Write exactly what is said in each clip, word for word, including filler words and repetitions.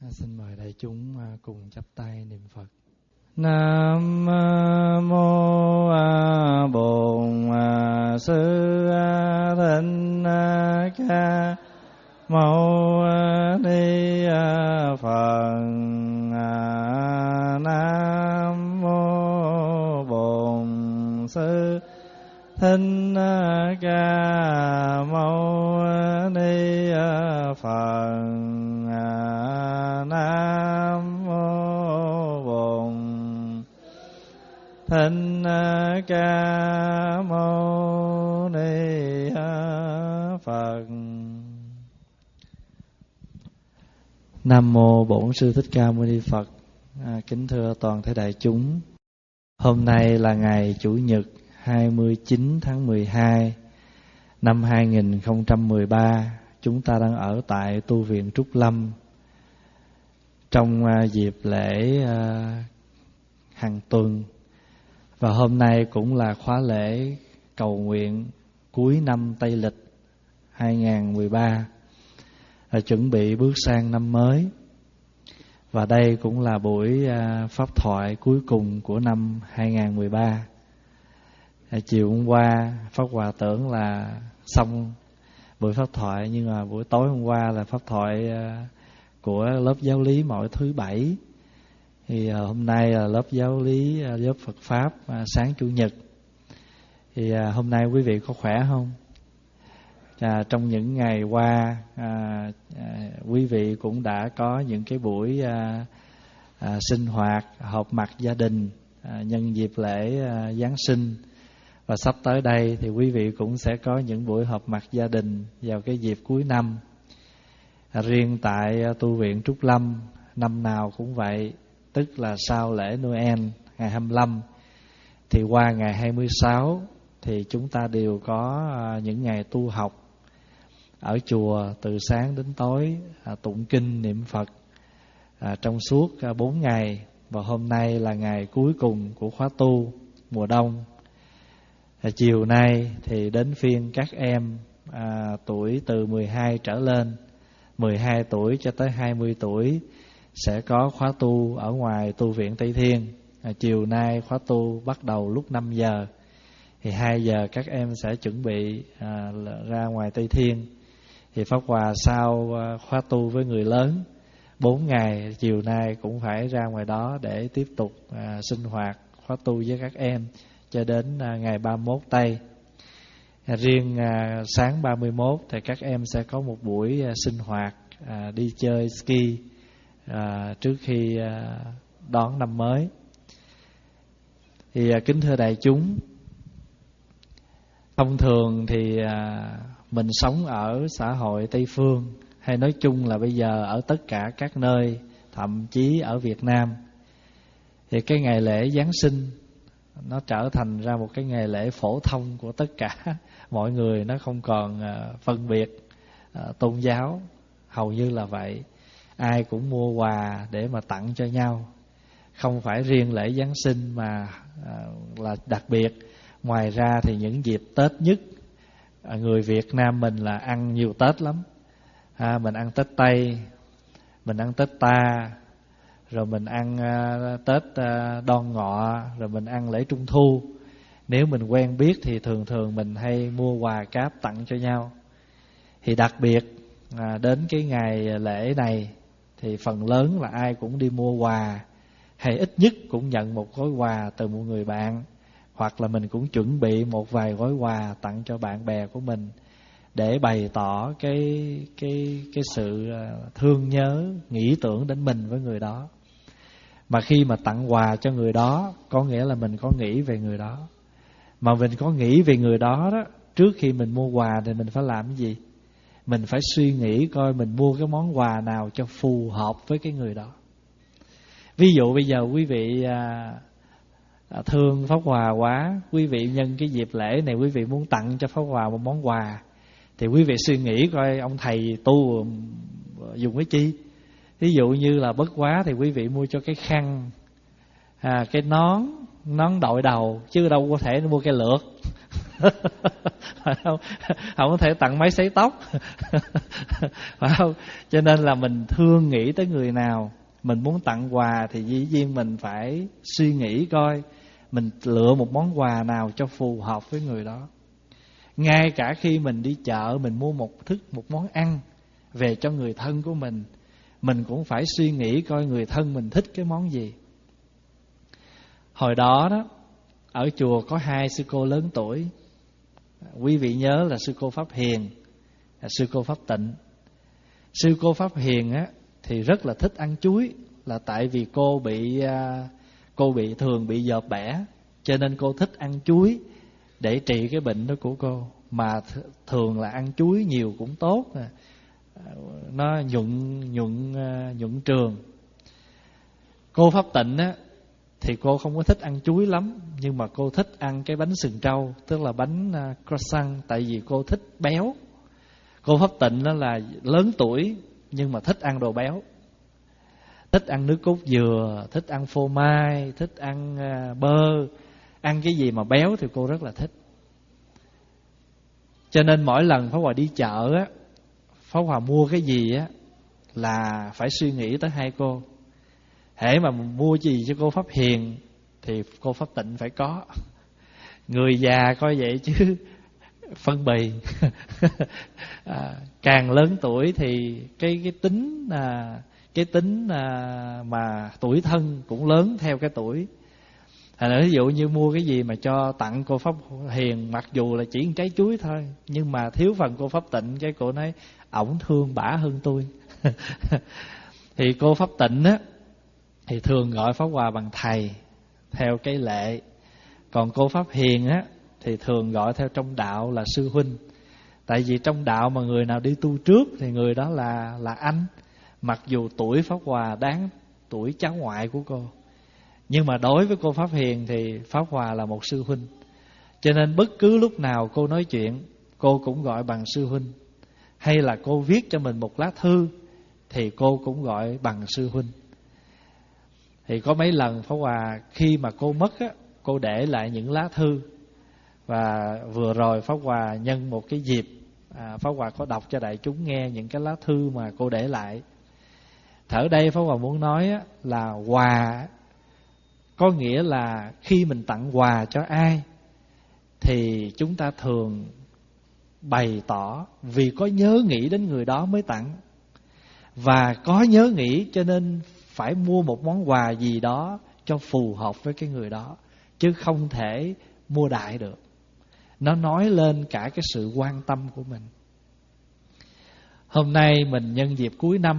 Xin mời đại chúng cùng chắp tay niệm Phật. Nam mô Bổn Sư Thích Ca Mâu Ni Phật. Nam mô Bổn Sư Thích Ca Mâu Ni Phật. Nam mô Bổn Thích Ca Mâu Ni Phật. Nam mô Bổn Sư Thích Ca Mâu Ni Phật. À, kính thưa toàn thể đại chúng, hôm nay là ngày Chủ nhật hai mươi chín tháng mười hai năm hai nghìn không trăm mười ba. Chúng ta đang ở tại tu viện Trúc Lâm trong dịp lễ hàng tuần, và hôm nay cũng là khóa lễ cầu nguyện cuối năm Tây Lịch hai nghìn mười ba, chuẩn bị bước sang năm mới. Và đây cũng là buổi pháp thoại cuối cùng của năm hai nghìn mười ba. Chiều hôm qua Pháp Hòa tưởng là xong buổi pháp thoại, nhưng mà buổi tối hôm qua là pháp thoại của lớp giáo lý mỗi thứ bảy. Thì hôm nay là lớp giáo lý, lớp Phật Pháp sáng Chủ nhật. Thì hôm nay quý vị có khỏe không? À, trong những ngày qua à, à, quý vị cũng đã có những cái buổi à, à, sinh hoạt, họp mặt gia đình à, nhân dịp lễ à, Giáng sinh. Và sắp tới đây thì quý vị cũng sẽ có những buổi họp mặt gia đình vào cái dịp cuối năm. À, riêng tại tu viện Trúc Lâm năm nào cũng vậy, tức là sau lễ Noel ngày hai mươi lăm thì qua ngày hai mươi sáu thì chúng ta đều có à, những ngày tu học ở chùa từ sáng đến tối, à, tụng kinh niệm Phật à, trong suốt à, bốn ngày. Và hôm nay là ngày cuối cùng của khóa tu mùa đông. À, chiều nay thì đến phiên các em à, tuổi từ mười hai trở lên, mười hai tuổi cho tới hai mươi tuổi sẽ có khóa tu ở ngoài tu viện Tây Thiên. À, chiều nay khóa tu bắt đầu lúc năm giờ. Thì hai giờ các em sẽ chuẩn bị à, ra ngoài Tây Thiên. Thì Pháp Hòa sau khóa tu với người lớn bốn ngày, chiều nay cũng phải ra ngoài đó để tiếp tục à, sinh hoạt khóa tu với các em cho đến à, ngày ba mươi mốt Tây. À, riêng à, sáng ba mươi mốt thì các em sẽ có một buổi à, sinh hoạt à, đi chơi ski à, trước khi à, đón năm mới. Thì à, kính thưa đại chúng, thông thường thì à, mình sống ở xã hội Tây Phương, hay nói chung là bây giờ ở tất cả các nơi, thậm chí ở Việt Nam, thì cái ngày lễ Giáng sinh nó trở thành ra một cái ngày lễ phổ thông của tất cả mọi người. Nó không còn uh, phân biệt uh, tôn giáo, hầu như là vậy. Ai cũng mua quà để mà tặng cho nhau. Không phải riêng lễ Giáng sinh mà uh, là đặc biệt. Ngoài ra thì những dịp Tết nhất, uh, người Việt Nam mình là ăn nhiều Tết lắm. À, mình ăn Tết Tây, mình ăn Tết Ta, rồi mình ăn uh, Tết uh, Đoan Ngọ, rồi mình ăn lễ Trung Thu. Nếu mình quen biết thì thường thường mình hay mua quà cáp tặng cho nhau. Thì đặc biệt à, đến cái ngày lễ này thì phần lớn là ai cũng đi mua quà, hay ít nhất cũng nhận một gói quà từ một người bạn, hoặc là mình cũng chuẩn bị một vài gói quà tặng cho bạn bè của mình để bày tỏ cái cái cái sự thương nhớ, nghĩ tưởng đến mình với người đó. Mà khi mà tặng quà cho người đó, có nghĩa là mình có nghĩ về người đó. Mà mình có nghĩ về người đó đó, trước khi mình mua quà thì mình phải làm cái gì? Mình phải suy nghĩ coi mình mua cái món quà nào cho phù hợp với cái người đó. Ví dụ bây giờ quý vị à, à, thương Pháp Hòa quá, quý vị nhân cái dịp lễ này quý vị muốn tặng cho Pháp Hòa một món quà, thì quý vị suy nghĩ coi ông thầy tu dùng cái chi. Ví dụ như là bất quá thì quý vị mua cho cái khăn, à, cái nón, nón đội đầu, chứ đâu có thể mua cái lược. phải không? Không có thể tặng máy sấy tóc. Phải không? Cho nên là mình thương nghĩ tới người nào, mình muốn tặng quà thì dĩ nhiên mình phải suy nghĩ coi mình lựa một món quà nào cho phù hợp với người đó. Ngay cả khi mình đi chợ, mình mua một thức một món ăn về cho người thân của mình, mình cũng phải suy nghĩ coi người thân mình thích cái món gì. Hồi đó đó, ở chùa có hai sư cô lớn tuổi. Quý vị nhớ là sư cô Pháp Hiền, là sư cô Pháp Tịnh. Sư cô Pháp Hiền á thì rất là thích ăn chuối, là tại vì cô bị cô bị thường bị dợp bẻ, cho nên cô thích ăn chuối để trị cái bệnh đó của cô. Mà thường là ăn chuối nhiều cũng tốt, nó nhuận nhuận nhuận trường. Cô Pháp Tịnh á thì cô không có thích ăn chuối lắm, nhưng mà cô thích ăn cái bánh sừng trâu, tức là bánh croissant, tại vì cô thích béo. Cô Pháp Tịnh đó là lớn tuổi nhưng mà thích ăn đồ béo, thích ăn nước cốt dừa, thích ăn phô mai, thích ăn bơ, ăn cái gì mà béo thì cô rất là thích. Cho nên mỗi lần Pháp Hòa đi chợ á, Pháp Hòa mua cái gì á là phải suy nghĩ tới hai cô. Hễ mà mua gì cho cô Pháp Hiền thì cô Pháp Tịnh phải có. Người già coi vậy chứ phân bì. à, càng lớn tuổi thì cái cái tính à, cái tính à, mà tuổi thân cũng lớn theo cái tuổi. À, ví dụ như mua cái gì mà cho tặng cô Pháp Hiền, mặc dù là chỉ một trái chuối thôi, nhưng mà thiếu phần cô Pháp Tịnh, cái cô nói ổng thương bả hơn tôi. Thì cô Pháp Tịnh á thì thường gọi Pháp Hòa bằng thầy theo cái lệ. Còn cô Pháp Hiền á thì thường gọi theo trong đạo là sư huynh. Tại vì trong đạo mà người nào đi tu trước thì người đó là là anh. Mặc dù tuổi Pháp Hòa đáng tuổi cháu ngoại của cô, nhưng mà đối với cô Pháp Hiền thì Pháp Hòa là một sư huynh. Cho nên bất cứ lúc nào cô nói chuyện, cô cũng gọi bằng sư huynh. Hay là cô viết cho mình một lá thư thì cô cũng gọi bằng sư huynh. Thì có mấy lần Pháp Hòa khi mà cô mất á, cô để lại những lá thư. Và vừa rồi Pháp Hòa nhân một cái dịp, à, Pháp Hòa có đọc cho đại chúng nghe những cái lá thư mà cô để lại. Ở đây Pháp Hòa muốn nói á, là quà có nghĩa là khi mình tặng quà cho ai thì chúng ta thường bày tỏ vì có nhớ nghĩ đến người đó mới tặng. Và có nhớ nghĩ cho nên phải mua một món quà gì đó cho phù hợp với cái người đó, chứ không thể mua đại được. Nó nói lên cả cái sự quan tâm của mình. Hôm nay mình nhân dịp cuối năm,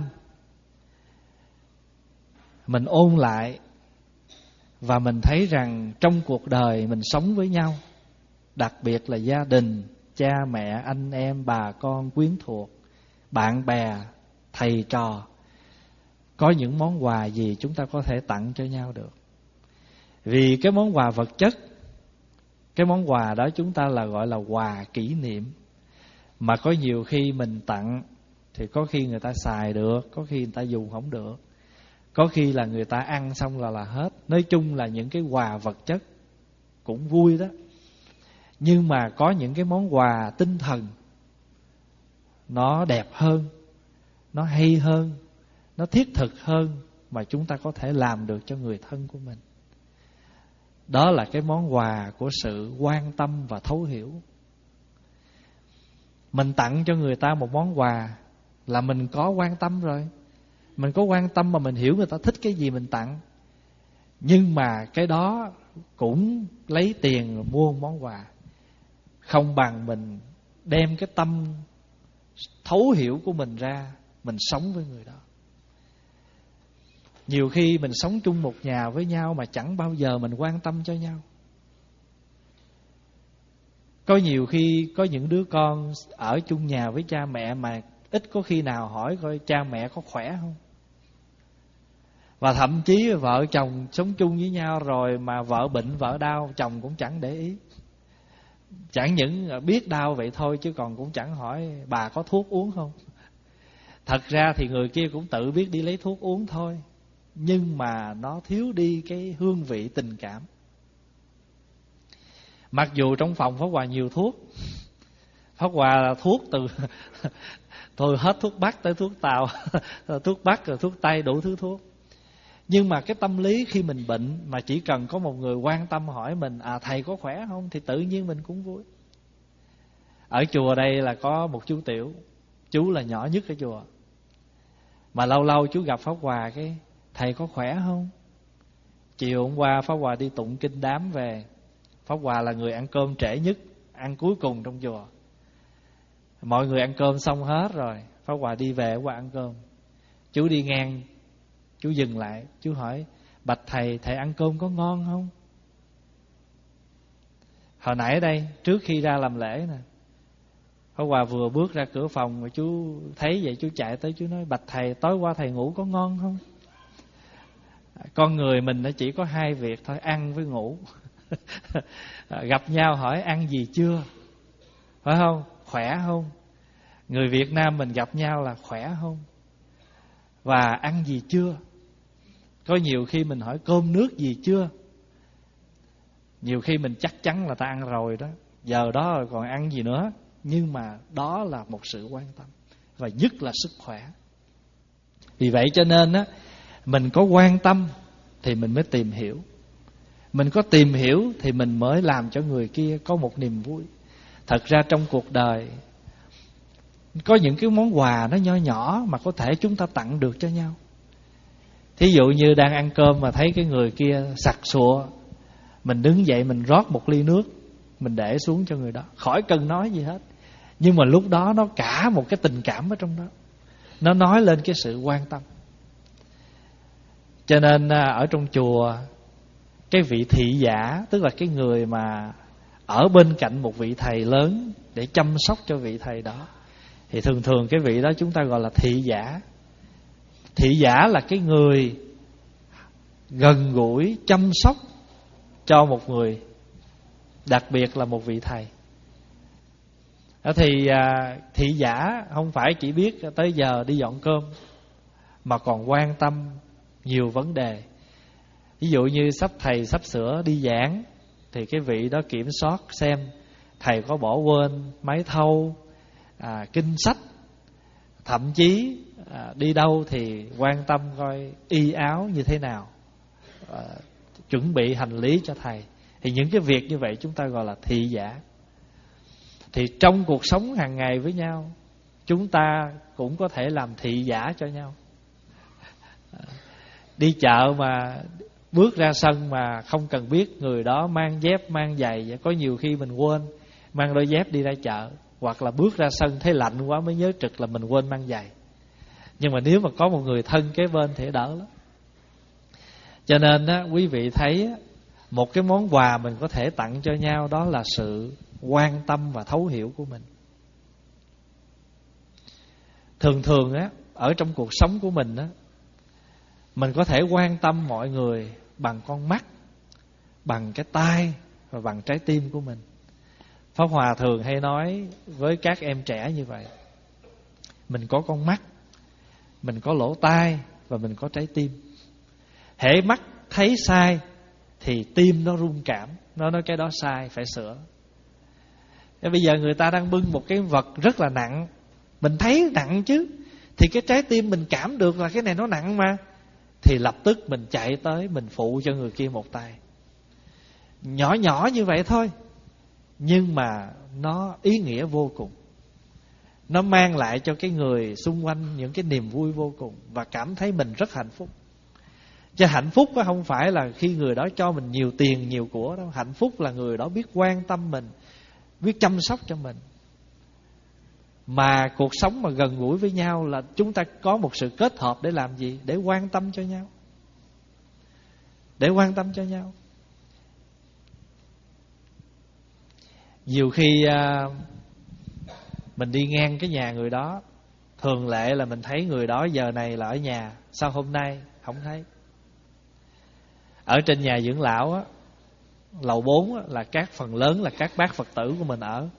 mình ôn lại và mình thấy rằng trong cuộc đời mình sống với nhau, đặc biệt là gia đình, cha mẹ, anh em, bà con, quyến thuộc, bạn bè, thầy trò, có những món quà gì chúng ta có thể tặng cho nhau được. Vì cái món quà vật chất, cái món quà đó chúng ta là gọi là quà kỷ niệm. Mà có nhiều khi mình tặng thì có khi người ta xài được, có khi người ta dùng không được, có khi là người ta ăn xong là là hết. Nói chung là những cái quà vật chất cũng vui đó. Nhưng mà có những cái món quà tinh thần nó đẹp hơn, nó hay hơn, nó thiết thực hơn mà chúng ta có thể làm được cho người thân của mình. Đó là cái món quà của sự quan tâm và thấu hiểu. Mình tặng cho người ta một món quà là mình có quan tâm rồi. Mình có quan tâm mà mình hiểu người ta thích cái gì mình tặng. Nhưng mà cái đó cũng lấy tiền mua một món quà. Không bằng mình đem cái tâm thấu hiểu của mình ra, mình sống với người đó. Nhiều khi mình sống chung một nhà với nhau mà chẳng bao giờ mình quan tâm cho nhau. Có nhiều khi có những đứa con ở chung nhà với cha mẹ mà ít có khi nào hỏi coi cha mẹ có khỏe không. Và thậm chí vợ chồng sống chung với nhau rồi mà vợ bệnh vợ đau, chồng cũng chẳng để ý. Chẳng những biết đau vậy thôi chứ còn cũng chẳng hỏi bà có thuốc uống không. Thật ra thì người kia cũng tự biết đi lấy thuốc uống thôi, nhưng mà nó thiếu đi cái hương vị tình cảm. Mặc dù trong phòng Pháp Hòa nhiều thuốc, Pháp Hòa là thuốc từ thôi hết thuốc Bắc tới thuốc Tàu, thuốc Bắc rồi thuốc Tây, đủ thứ thuốc. Nhưng mà cái tâm lý khi mình bệnh mà chỉ cần có một người quan tâm hỏi mình, à thầy có khỏe không, thì tự nhiên mình cũng vui. Ở chùa đây là có một chú Tiểu, chú là nhỏ nhất ở chùa. Mà lâu lâu chú gặp Pháp Hòa cái, thầy có khỏe không? Chiều hôm qua Pháp Hòa đi tụng kinh đám về. Pháp Hòa là người ăn cơm trễ nhất, ăn cuối cùng trong chùa. Mọi người ăn cơm xong hết rồi, Pháp Hòa đi về qua ăn cơm. Chú đi ngang, chú dừng lại, chú hỏi, bạch thầy, thầy ăn cơm có ngon không? Hồi nãy đây, trước khi ra làm lễ nè, Pháp Hòa vừa bước ra cửa phòng mà chú thấy vậy, chú chạy tới chú nói, bạch thầy, tối qua thầy ngủ có ngon không? Con người mình nó chỉ có hai việc thôi, ăn với ngủ. Gặp nhau hỏi ăn gì chưa, phải không? Khỏe không? Người Việt Nam mình gặp nhau là khỏe không và ăn gì chưa. Có nhiều khi mình hỏi cơm nước gì chưa, nhiều khi mình chắc chắn là ta ăn rồi đó, giờ đó rồi còn ăn gì nữa. Nhưng mà đó là một sự quan tâm, và nhất là sức khỏe. Vì vậy cho nên á, mình có quan tâm thì mình mới tìm hiểu. Mình có tìm hiểu thì mình mới làm cho người kia có một niềm vui. Thật ra trong cuộc đời có những cái món quà nó nho nhỏ mà có thể chúng ta tặng được cho nhau. Thí dụ như đang ăn cơm mà thấy cái người kia sặc sụa, mình đứng dậy mình rót một ly nước, mình để xuống cho người đó, khỏi cần nói gì hết. Nhưng mà lúc đó nó cả một cái tình cảm ở trong đó, nó nói lên cái sự quan tâm. Cho nên ở trong chùa, cái vị thị giả, tức là cái người mà ở bên cạnh một vị thầy lớn để chăm sóc cho vị thầy đó, thì thường thường cái vị đó chúng ta gọi là thị giả. Thị giả là cái người gần gũi chăm sóc cho một người, đặc biệt là một vị thầy. Thì thị giả không phải chỉ biết tới giờ đi dọn cơm, mà còn quan tâm nhiều vấn đề. Ví dụ như sắp thầy sắp sửa đi giảng, thì cái vị đó kiểm soát xem thầy có bỏ quên máy thâu, à, kinh sách. Thậm chí à, đi đâu thì quan tâm coi y áo như thế nào, à, chuẩn bị hành lý cho thầy. Thì những cái việc như vậy chúng ta gọi là thị giả. Thì trong cuộc sống hàng ngày với nhau, chúng ta cũng có thể làm thị giả cho nhau. à, Đi chợ mà bước ra sân mà không cần biết người đó mang dép mang giày, có nhiều khi mình quên mang đôi dép đi ra chợ, hoặc là bước ra sân thấy lạnh quá mới nhớ trực là mình quên mang giày. Nhưng mà nếu mà có một người thân kế bên thì đỡ lắm. Cho nên á, quý vị thấy một cái món quà mình có thể tặng cho nhau, đó là sự quan tâm và thấu hiểu của mình. Thường thường á, ở trong cuộc sống của mình á, mình có thể quan tâm mọi người bằng con mắt, bằng cái tai và bằng trái tim của mình. Pháp Hòa thường hay nói với các em trẻ như vậy: mình có con mắt, mình có lỗ tai và mình có trái tim. Hễ mắt thấy sai thì tim nó rung cảm, nó nói cái đó sai, phải sửa. Thế bây giờ người ta đang bưng một cái vật rất là nặng, mình thấy nặng chứ, thì cái trái tim mình cảm được là cái này nó nặng mà, thì lập tức mình chạy tới mình phụ cho người kia một tay. Nhỏ nhỏ như vậy thôi, nhưng mà nó ý nghĩa vô cùng. Nó mang lại cho cái người xung quanh những cái niềm vui vô cùng, và cảm thấy mình rất hạnh phúc. Chứ hạnh phúc đó không phải là khi người đó cho mình nhiều tiền, nhiều của đâu. Hạnh phúc là người đó biết quan tâm mình, biết chăm sóc cho mình. Mà cuộc sống mà gần gũi với nhau là chúng ta có một sự kết hợp để làm gì? Để quan tâm cho nhau. Để quan tâm cho nhau. Nhiều khi à, mình đi ngang cái nhà người đó, thường lệ là mình thấy người đó giờ này là ở nhà, sao hôm nay không thấy. Ở trên nhà dưỡng lão á, lầu bốn á, là các phần lớn là các bác Phật tử của mình ở.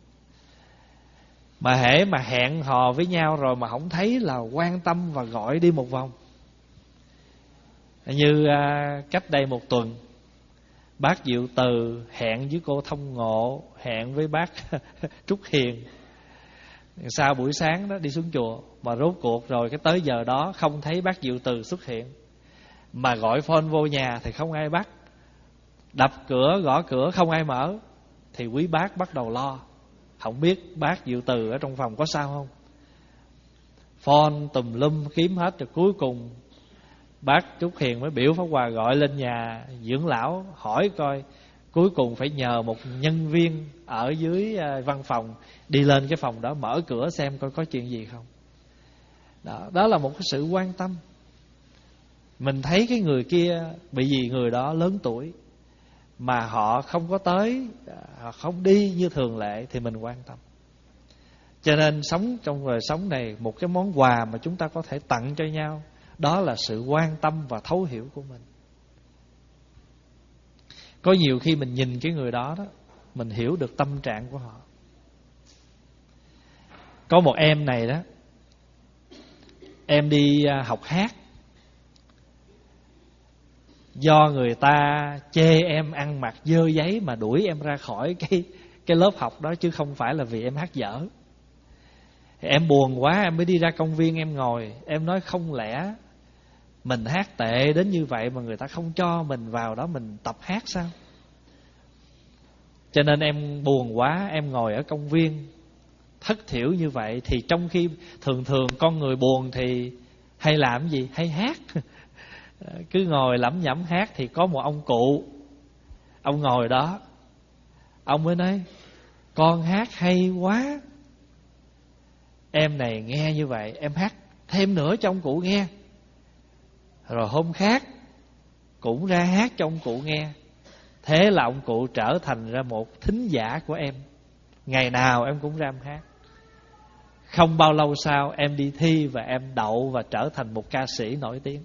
Mà hễ mà hẹn hò với nhau rồi mà không thấy là quan tâm và gọi đi một vòng. Như à, cách đây một tuần, Bác Diệu Từ hẹn với cô Thông Ngộ, hẹn với bác Trúc Hiền sau buổi sáng đó đi xuống chùa. Mà rốt cuộc rồi cái tới giờ đó không thấy bác Diệu Từ xuất hiện, mà gọi phone vô nhà thì không ai bắt, đập cửa gõ cửa không ai mở. Thì quý bác bắt đầu lo, không biết bác Diệu Từ ở trong phòng có sao không. Phone tùm lum kiếm hết, rồi cuối cùng bác Trúc Hiền mới biểu Pháp Hòa gọi lên nhà dưỡng lão hỏi coi. Cuối cùng phải nhờ một nhân viên ở dưới văn phòng đi lên cái phòng đó mở cửa xem coi có chuyện gì không. Đó, đó là một cái sự quan tâm. Mình thấy cái người kia bị gì người đó lớn tuổi mà họ không có tới, họ không đi như thường lệ thì mình quan tâm. Cho nên sống trong đời sống này, một cái món quà mà chúng ta có thể tặng cho nhau, đó là sự quan tâm và thấu hiểu của mình. Có nhiều khi mình nhìn cái người đó đó, mình hiểu được tâm trạng của họ. Có một em này đó, em đi học hát, do người ta chê em ăn mặc dơ giấy mà đuổi em ra khỏi cái, cái lớp học đó, chứ không phải là vì em hát dở. Em buồn quá em mới đi ra công viên em ngồi. Em nói không lẽ mình hát tệ đến như vậy mà người ta không cho mình vào đó mình tập hát sao? Cho nên em buồn quá, em ngồi ở công viên thất thiểu như vậy. Thì trong khi thường thường con người buồn thì hay làm gì? Hay hát. Cứ ngồi lẩm nhẩm hát. Thì có một ông cụ, ông ngồi đó, ông mới nói con hát hay quá. Em này nghe như vậy, em hát thêm nữa cho ông cụ nghe. Rồi hôm khác cũng ra hát cho ông cụ nghe. Thế là ông cụ trở thành ra một thính giả của em. Ngày nào em cũng ra em hát. Không bao lâu sau em đi thi và em đậu và trở thành một ca sĩ nổi tiếng.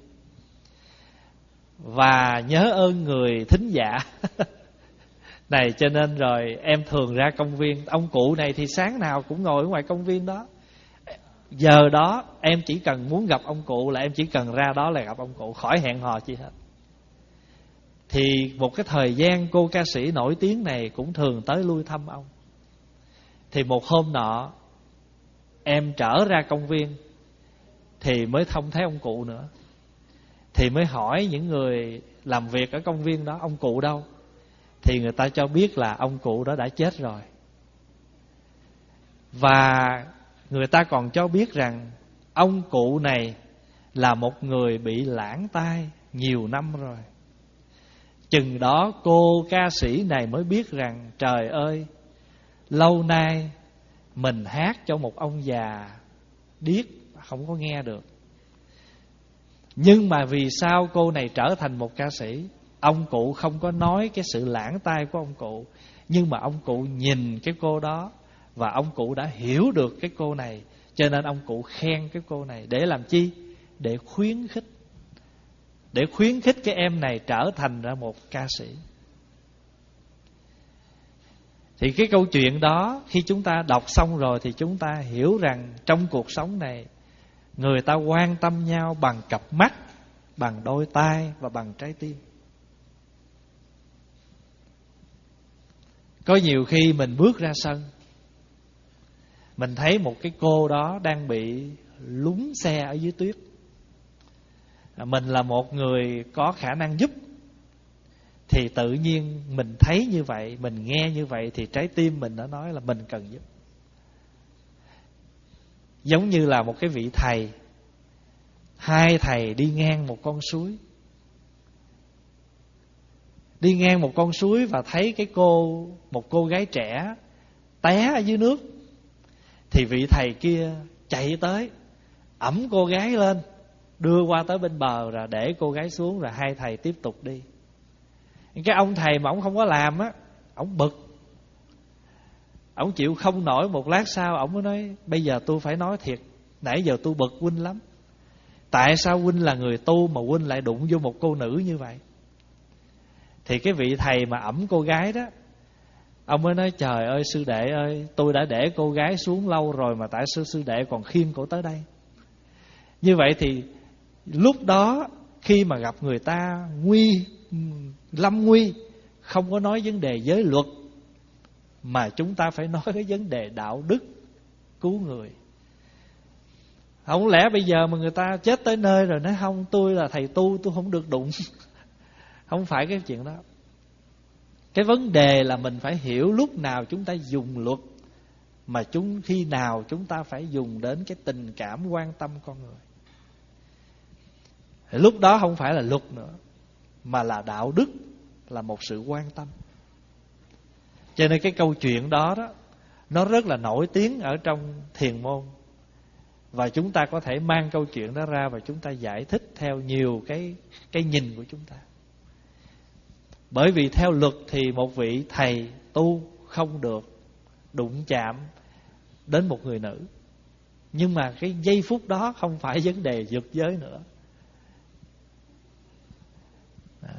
Và nhớ ơn người thính giả này, cho nên rồi em thường ra công viên. Ông cụ này thì sáng nào cũng ngồi ở ngoài công viên đó. Giờ đó em chỉ cần muốn gặp ông cụ là em chỉ cần ra đó là gặp ông cụ, khỏi hẹn hò chi hết. Thì một cái thời gian cô ca sĩ nổi tiếng này cũng thường tới lui thăm ông. Thì một hôm nọ em trở ra công viên thì mới không thấy ông cụ nữa. Thì mới hỏi những người làm việc ở công viên đó, ông cụ đâu? Thì người ta cho biết là ông cụ đó đã chết rồi. Và người ta còn cho biết rằng ông cụ này là một người bị lãng tai nhiều năm rồi. Chừng đó cô ca sĩ này mới biết rằng trời ơi, lâu nay mình hát cho một ông già điếc không có nghe được. Nhưng mà vì sao cô này trở thành một ca sĩ? Ông cụ không có nói cái sự lãng tai của ông cụ, nhưng mà ông cụ nhìn cái cô đó và ông cụ đã hiểu được cái cô này, cho nên ông cụ khen cái cô này. Để làm chi? Để khuyến khích. Để khuyến khích cái em này trở thành ra một ca sĩ. Thì cái câu chuyện đó khi chúng ta đọc xong rồi thì chúng ta hiểu rằng trong cuộc sống này, người ta quan tâm nhau bằng cặp mắt, bằng đôi tai và bằng trái tim. Có nhiều khi mình bước ra sân, mình thấy một cái cô đó đang bị lún xe ở dưới tuyết. Mình là một người có khả năng giúp, thì tự nhiên mình thấy như vậy, mình nghe như vậy, thì trái tim mình đã nói là mình cần giúp. Giống như là một cái vị thầy, hai thầy đi ngang một con suối. Đi ngang một con suối và thấy cái cô, một cô gái trẻ té ở dưới nước. Thì vị thầy kia chạy tới, ẵm cô gái lên, đưa qua tới bên bờ rồi để cô gái xuống, rồi hai thầy tiếp tục đi. Cái ông thầy mà ông không có làm á, ông bực, ông chịu không nổi. Một lát sau ông mới nói: bây giờ tôi phải nói thiệt, nãy giờ tôi bực huynh lắm. Tại sao huynh là người tu mà huynh lại đụng vô một cô nữ như vậy? Thì cái vị thầy mà ẵm cô gái đó, ông mới nói: trời ơi sư đệ ơi, tôi đã để cô gái xuống lâu rồi mà tại sao sư đệ còn khiêng cổ tới đây? Như vậy thì lúc đó khi mà gặp người ta nguy, lâm nguy, không có nói vấn đề giới luật, mà chúng ta phải nói cái vấn đề đạo đức cứu người. Không lẽ bây giờ mà người ta chết tới nơi rồi nói không, tôi là thầy tu, tôi không được đụng. Không phải cái chuyện đó. Cái vấn đề là mình phải hiểu lúc nào chúng ta dùng luật, mà chúng khi nào chúng ta phải dùng đến cái tình cảm quan tâm con người. Lúc đó không phải là luật nữa, mà là đạo đức, là một sự quan tâm. Cho nên cái câu chuyện đó đó, nó rất là nổi tiếng ở trong thiền môn. Và chúng ta có thể mang câu chuyện đó ra và chúng ta giải thích theo nhiều cái, cái nhìn của chúng ta. Bởi vì theo luật thì một vị thầy tu không được đụng chạm đến một người nữ. Nhưng mà cái giây phút đó không phải vấn đề dục giới nữa. À.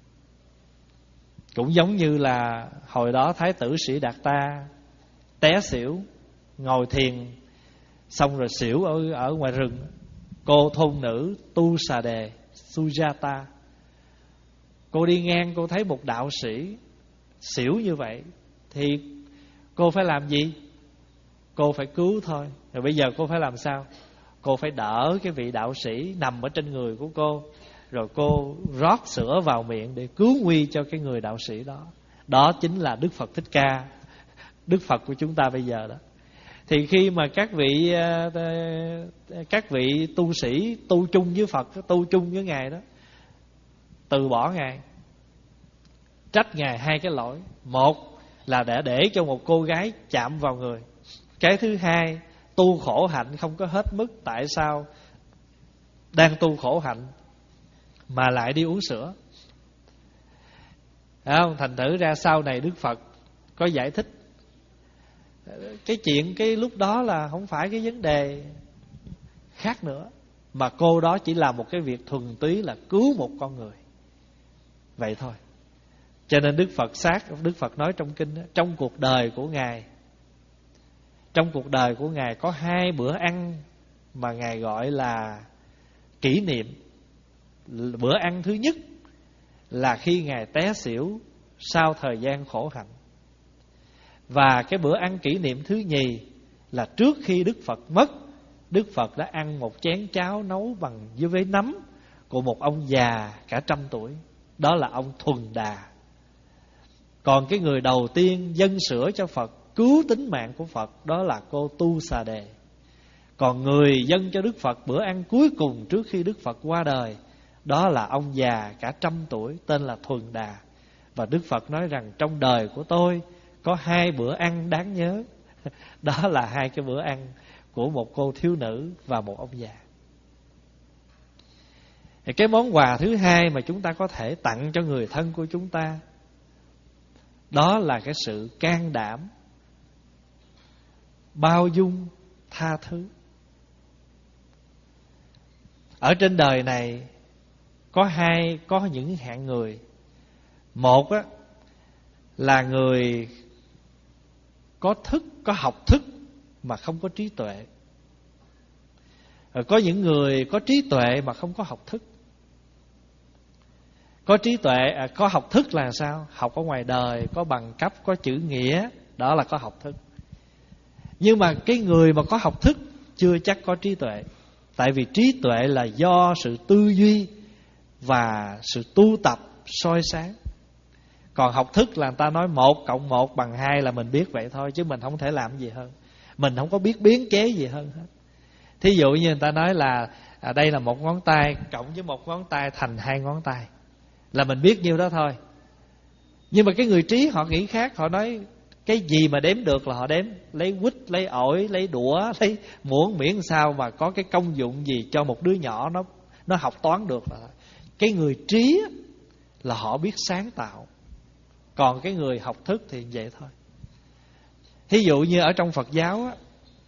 Cũng giống như là hồi đó Thái tử Sĩ Đạt Ta té xỉu, ngồi thiền xong rồi xỉu ở, ở ngoài rừng. Cô thôn nữ Tu Xà Đề Sujata, cô đi ngang, cô thấy một đạo sĩ xỉu như vậy, thì cô phải làm gì? Cô phải cứu thôi. Rồi bây giờ cô phải làm sao? Cô phải đỡ cái vị đạo sĩ nằm ở trên người của cô, rồi cô rót sữa vào miệng để cứu nguy cho cái người đạo sĩ đó. Đó chính là Đức Phật Thích Ca, Đức Phật của chúng ta bây giờ đó. Thì khi mà các vị Các vị tu sĩ tu chung với Phật, tu chung với Ngài đó, từ bỏ Ngài, trách Ngài hai cái lỗi. Một là để để cho một cô gái chạm vào người. Cái thứ hai, tu khổ hạnh không có hết mức. Tại sao đang tu khổ hạnh mà lại đi uống sữa? Không? Thành thử ra sau này Đức Phật có giải thích cái chuyện cái lúc đó là không phải cái vấn đề khác nữa, mà cô đó chỉ làm một cái việc thuần túy là cứu một con người, vậy thôi. Cho nên Đức Phật sát Đức Phật nói trong kinh đó, trong cuộc đời của Ngài, trong cuộc đời của Ngài có hai bữa ăn mà Ngài gọi là kỷ niệm. Bữa ăn thứ nhất là khi Ngài té xỉu sau thời gian khổ hạnh. Và cái bữa ăn kỷ niệm thứ nhì là trước khi Đức Phật mất, Đức Phật đã ăn một chén cháo nấu bằng với nấm của một ông già cả trăm tuổi. Đó là ông Thuần Đà. Còn cái người đầu tiên dâng sữa cho Phật, cứu tính mạng của Phật, đó là cô Tu Xà Đề. Còn người dâng cho Đức Phật bữa ăn cuối cùng trước khi Đức Phật qua đời, đó là ông già cả trăm tuổi tên là Thuần Đà. Và Đức Phật nói rằng trong đời của tôi có hai bữa ăn đáng nhớ. Đó là hai cái bữa ăn của một cô thiếu nữ và một ông già. Cái món quà thứ hai mà chúng ta có thể tặng cho người thân của chúng ta, đó là cái sự can đảm, bao dung, tha thứ. Ở trên đời này có hai, có những hạng người. Một á, là người có thức, có học thức mà không có trí tuệ. Rồi có những người có trí tuệ mà không có học thức. Có trí tuệ, à, có học thức là sao? Học ở ngoài đời, có bằng cấp, có chữ nghĩa, đó là có học thức. Nhưng mà cái người mà có học thức chưa chắc có trí tuệ. Tại vì trí tuệ là do sự tư duy và sự tu tập soi sáng. Còn học thức là người ta nói một cộng một bằng hai là mình biết vậy thôi, chứ mình không thể làm gì hơn. Mình không có biết biến chế gì hơn hết. Thí dụ như người ta nói là à, đây là một ngón tay cộng với một ngón tay thành hai ngón tay, là mình biết nhiêu đó thôi. Nhưng mà cái người trí họ nghĩ khác. Họ nói cái gì mà đếm được là họ đếm. Lấy quýt, lấy ổi, lấy đũa, lấy muỗng, miễn sao mà có cái công dụng gì cho một đứa nhỏ nó, nó học toán được là. Cái người trí là họ biết sáng tạo. Còn cái người học thức thì vậy thôi. Thí dụ như ở trong Phật giáo á,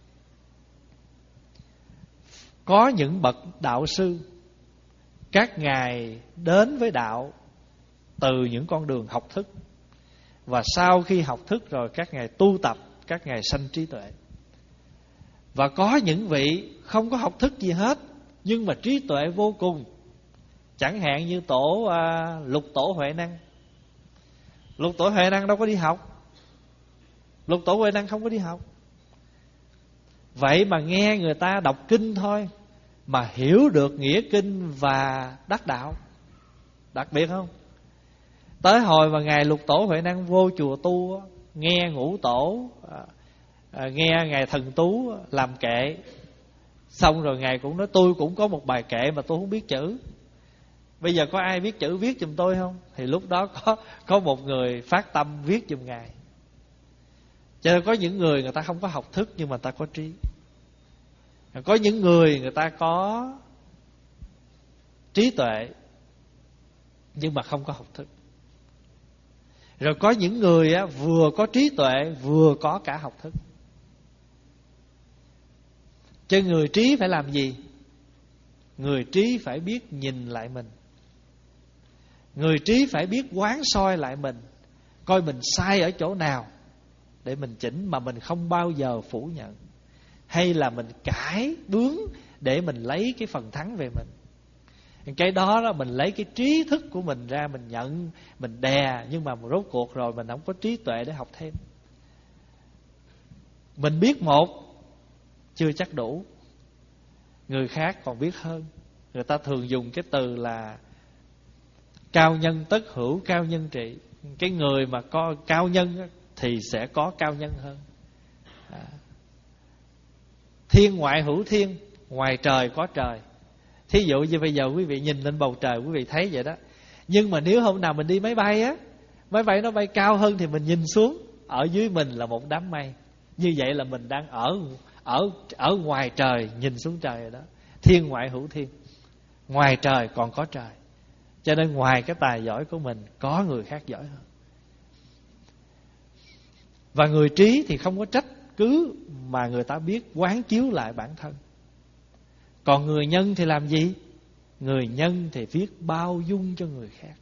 có những bậc đạo sư, các ngài đến với đạo từ những con đường học thức. Và sau khi học thức rồi các ngài tu tập, các ngài sanh trí tuệ. Và có những vị không có học thức gì hết, nhưng mà trí tuệ vô cùng. Chẳng hạn như tổ à, Lục Tổ Huệ Năng. Lục Tổ Huệ Năng đâu có đi học. Lục Tổ Huệ Năng không có đi học. Vậy mà nghe người ta đọc kinh thôi mà hiểu được nghĩa kinh và đắc đạo, đặc biệt không? Tới hồi mà Ngài Lục Tổ Huệ Năng vô chùa tu, nghe Ngũ Tổ, nghe Ngài Thần Tú làm kệ, xong rồi Ngài cũng nói tôi cũng có một bài kệ mà tôi không biết chữ, bây giờ có ai biết chữ viết giùm tôi không? Thì lúc đó có có một người phát tâm viết giùm Ngài. Cho nên có những người người ta không có học thức nhưng mà người ta có trí. Có những người người ta có trí tuệ nhưng mà không có học thức. Rồi có những người á, vừa có trí tuệ vừa có cả học thức. Cho người trí phải làm gì? Người trí phải biết nhìn lại mình. Người trí phải biết quán soi lại mình, coi mình sai ở chỗ nào để mình chỉnh, mà mình không bao giờ phủ nhận, hay là mình cãi bướng để mình lấy cái phần thắng về mình. Cái đó đó mình lấy cái trí thức của mình ra, mình nhận, mình đè, nhưng mà rốt cuộc rồi mình không có trí tuệ để học thêm. Mình biết một chưa chắc đủ, người khác còn biết hơn. Người ta thường dùng cái từ là cao nhân tất hữu, cao nhân trị. Cái người mà có cao nhân thì sẽ có cao nhân hơn. à. Thiên ngoại hữu thiên, ngoài trời có trời. Thí dụ như bây giờ quý vị nhìn lên bầu trời, quý vị thấy vậy đó. Nhưng mà nếu hôm nào mình đi máy bay á, máy bay nó bay cao hơn thì mình nhìn xuống, ở dưới mình là một đám mây. Như vậy là mình đang ở ở ở ngoài trời, nhìn xuống trời rồi đó. Thiên ngoại hữu thiên, ngoài trời còn có trời. Cho nên ngoài cái tài giỏi của mình, có người khác giỏi hơn. Và người trí thì không có trách cứ, mà người ta biết quán chiếu lại bản thân. Còn người nhân thì làm gì? Người nhân thì biết bao dung cho người khác.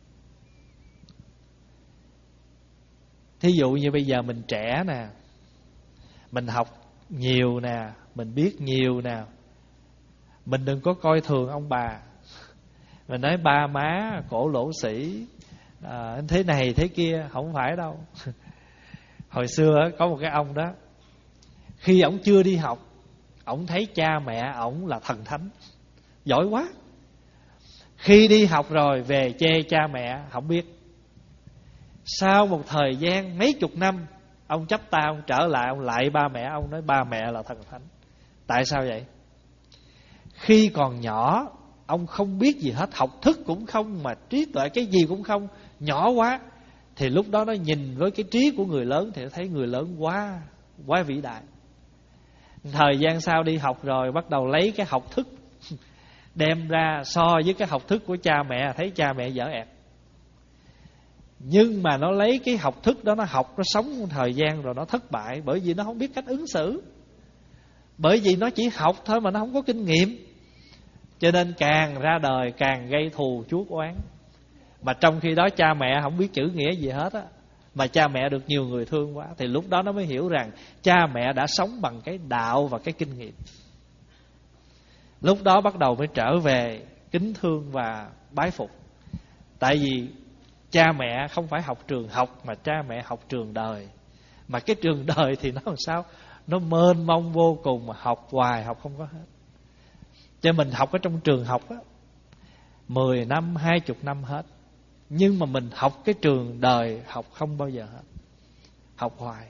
Thí dụ như bây giờ mình trẻ nè, mình học nhiều nè, mình biết nhiều nè, mình đừng có coi thường ông bà. Mình nói ba má cổ lỗ sĩ, à, thế này thế kia. Không phải đâu. Hồi xưa có một cái ông đó, khi ổng chưa đi học, ổng thấy cha mẹ ổng là thần thánh, giỏi quá. Khi đi học rồi về chê cha mẹ không biết. Sau một thời gian mấy chục năm, ông chắp tay ông trở lại, ông lại ba mẹ, ông nói ba mẹ là thần thánh. Tại sao vậy? Khi còn nhỏ, ông không biết gì hết, học thức cũng không, mà trí tuệ cái gì cũng không, nhỏ quá. Thì lúc đó nó nhìn với cái trí của người lớn thì nó thấy người lớn quá, quá vĩ đại. Thời gian sau đi học rồi, bắt đầu lấy cái học thức đem ra so với cái học thức của cha mẹ, thấy cha mẹ dở ẹt. Nhưng mà nó lấy cái học thức đó, nó học, nó sống một thời gian rồi nó thất bại. Bởi vì nó không biết cách ứng xử, bởi vì nó chỉ học thôi mà nó không có kinh nghiệm. Cho nên càng ra đời càng gây thù chuốc oán. Mà trong khi đó cha mẹ không biết chữ nghĩa gì hết á, mà cha mẹ được nhiều người thương quá. Thì lúc đó nó mới hiểu rằng cha mẹ đã sống bằng cái đạo và cái kinh nghiệm. Lúc đó bắt đầu mới trở về kính thương và bái phục. Tại vì cha mẹ không phải học trường học, mà cha mẹ học trường đời. Mà cái trường đời thì nó làm sao? Nó mênh mông vô cùng, mà học hoài học không có hết. Cho mình học ở trong trường học á, mười năm, hai chục năm hết. Nhưng mà mình học cái trường đời, học không bao giờ hết, học hoài.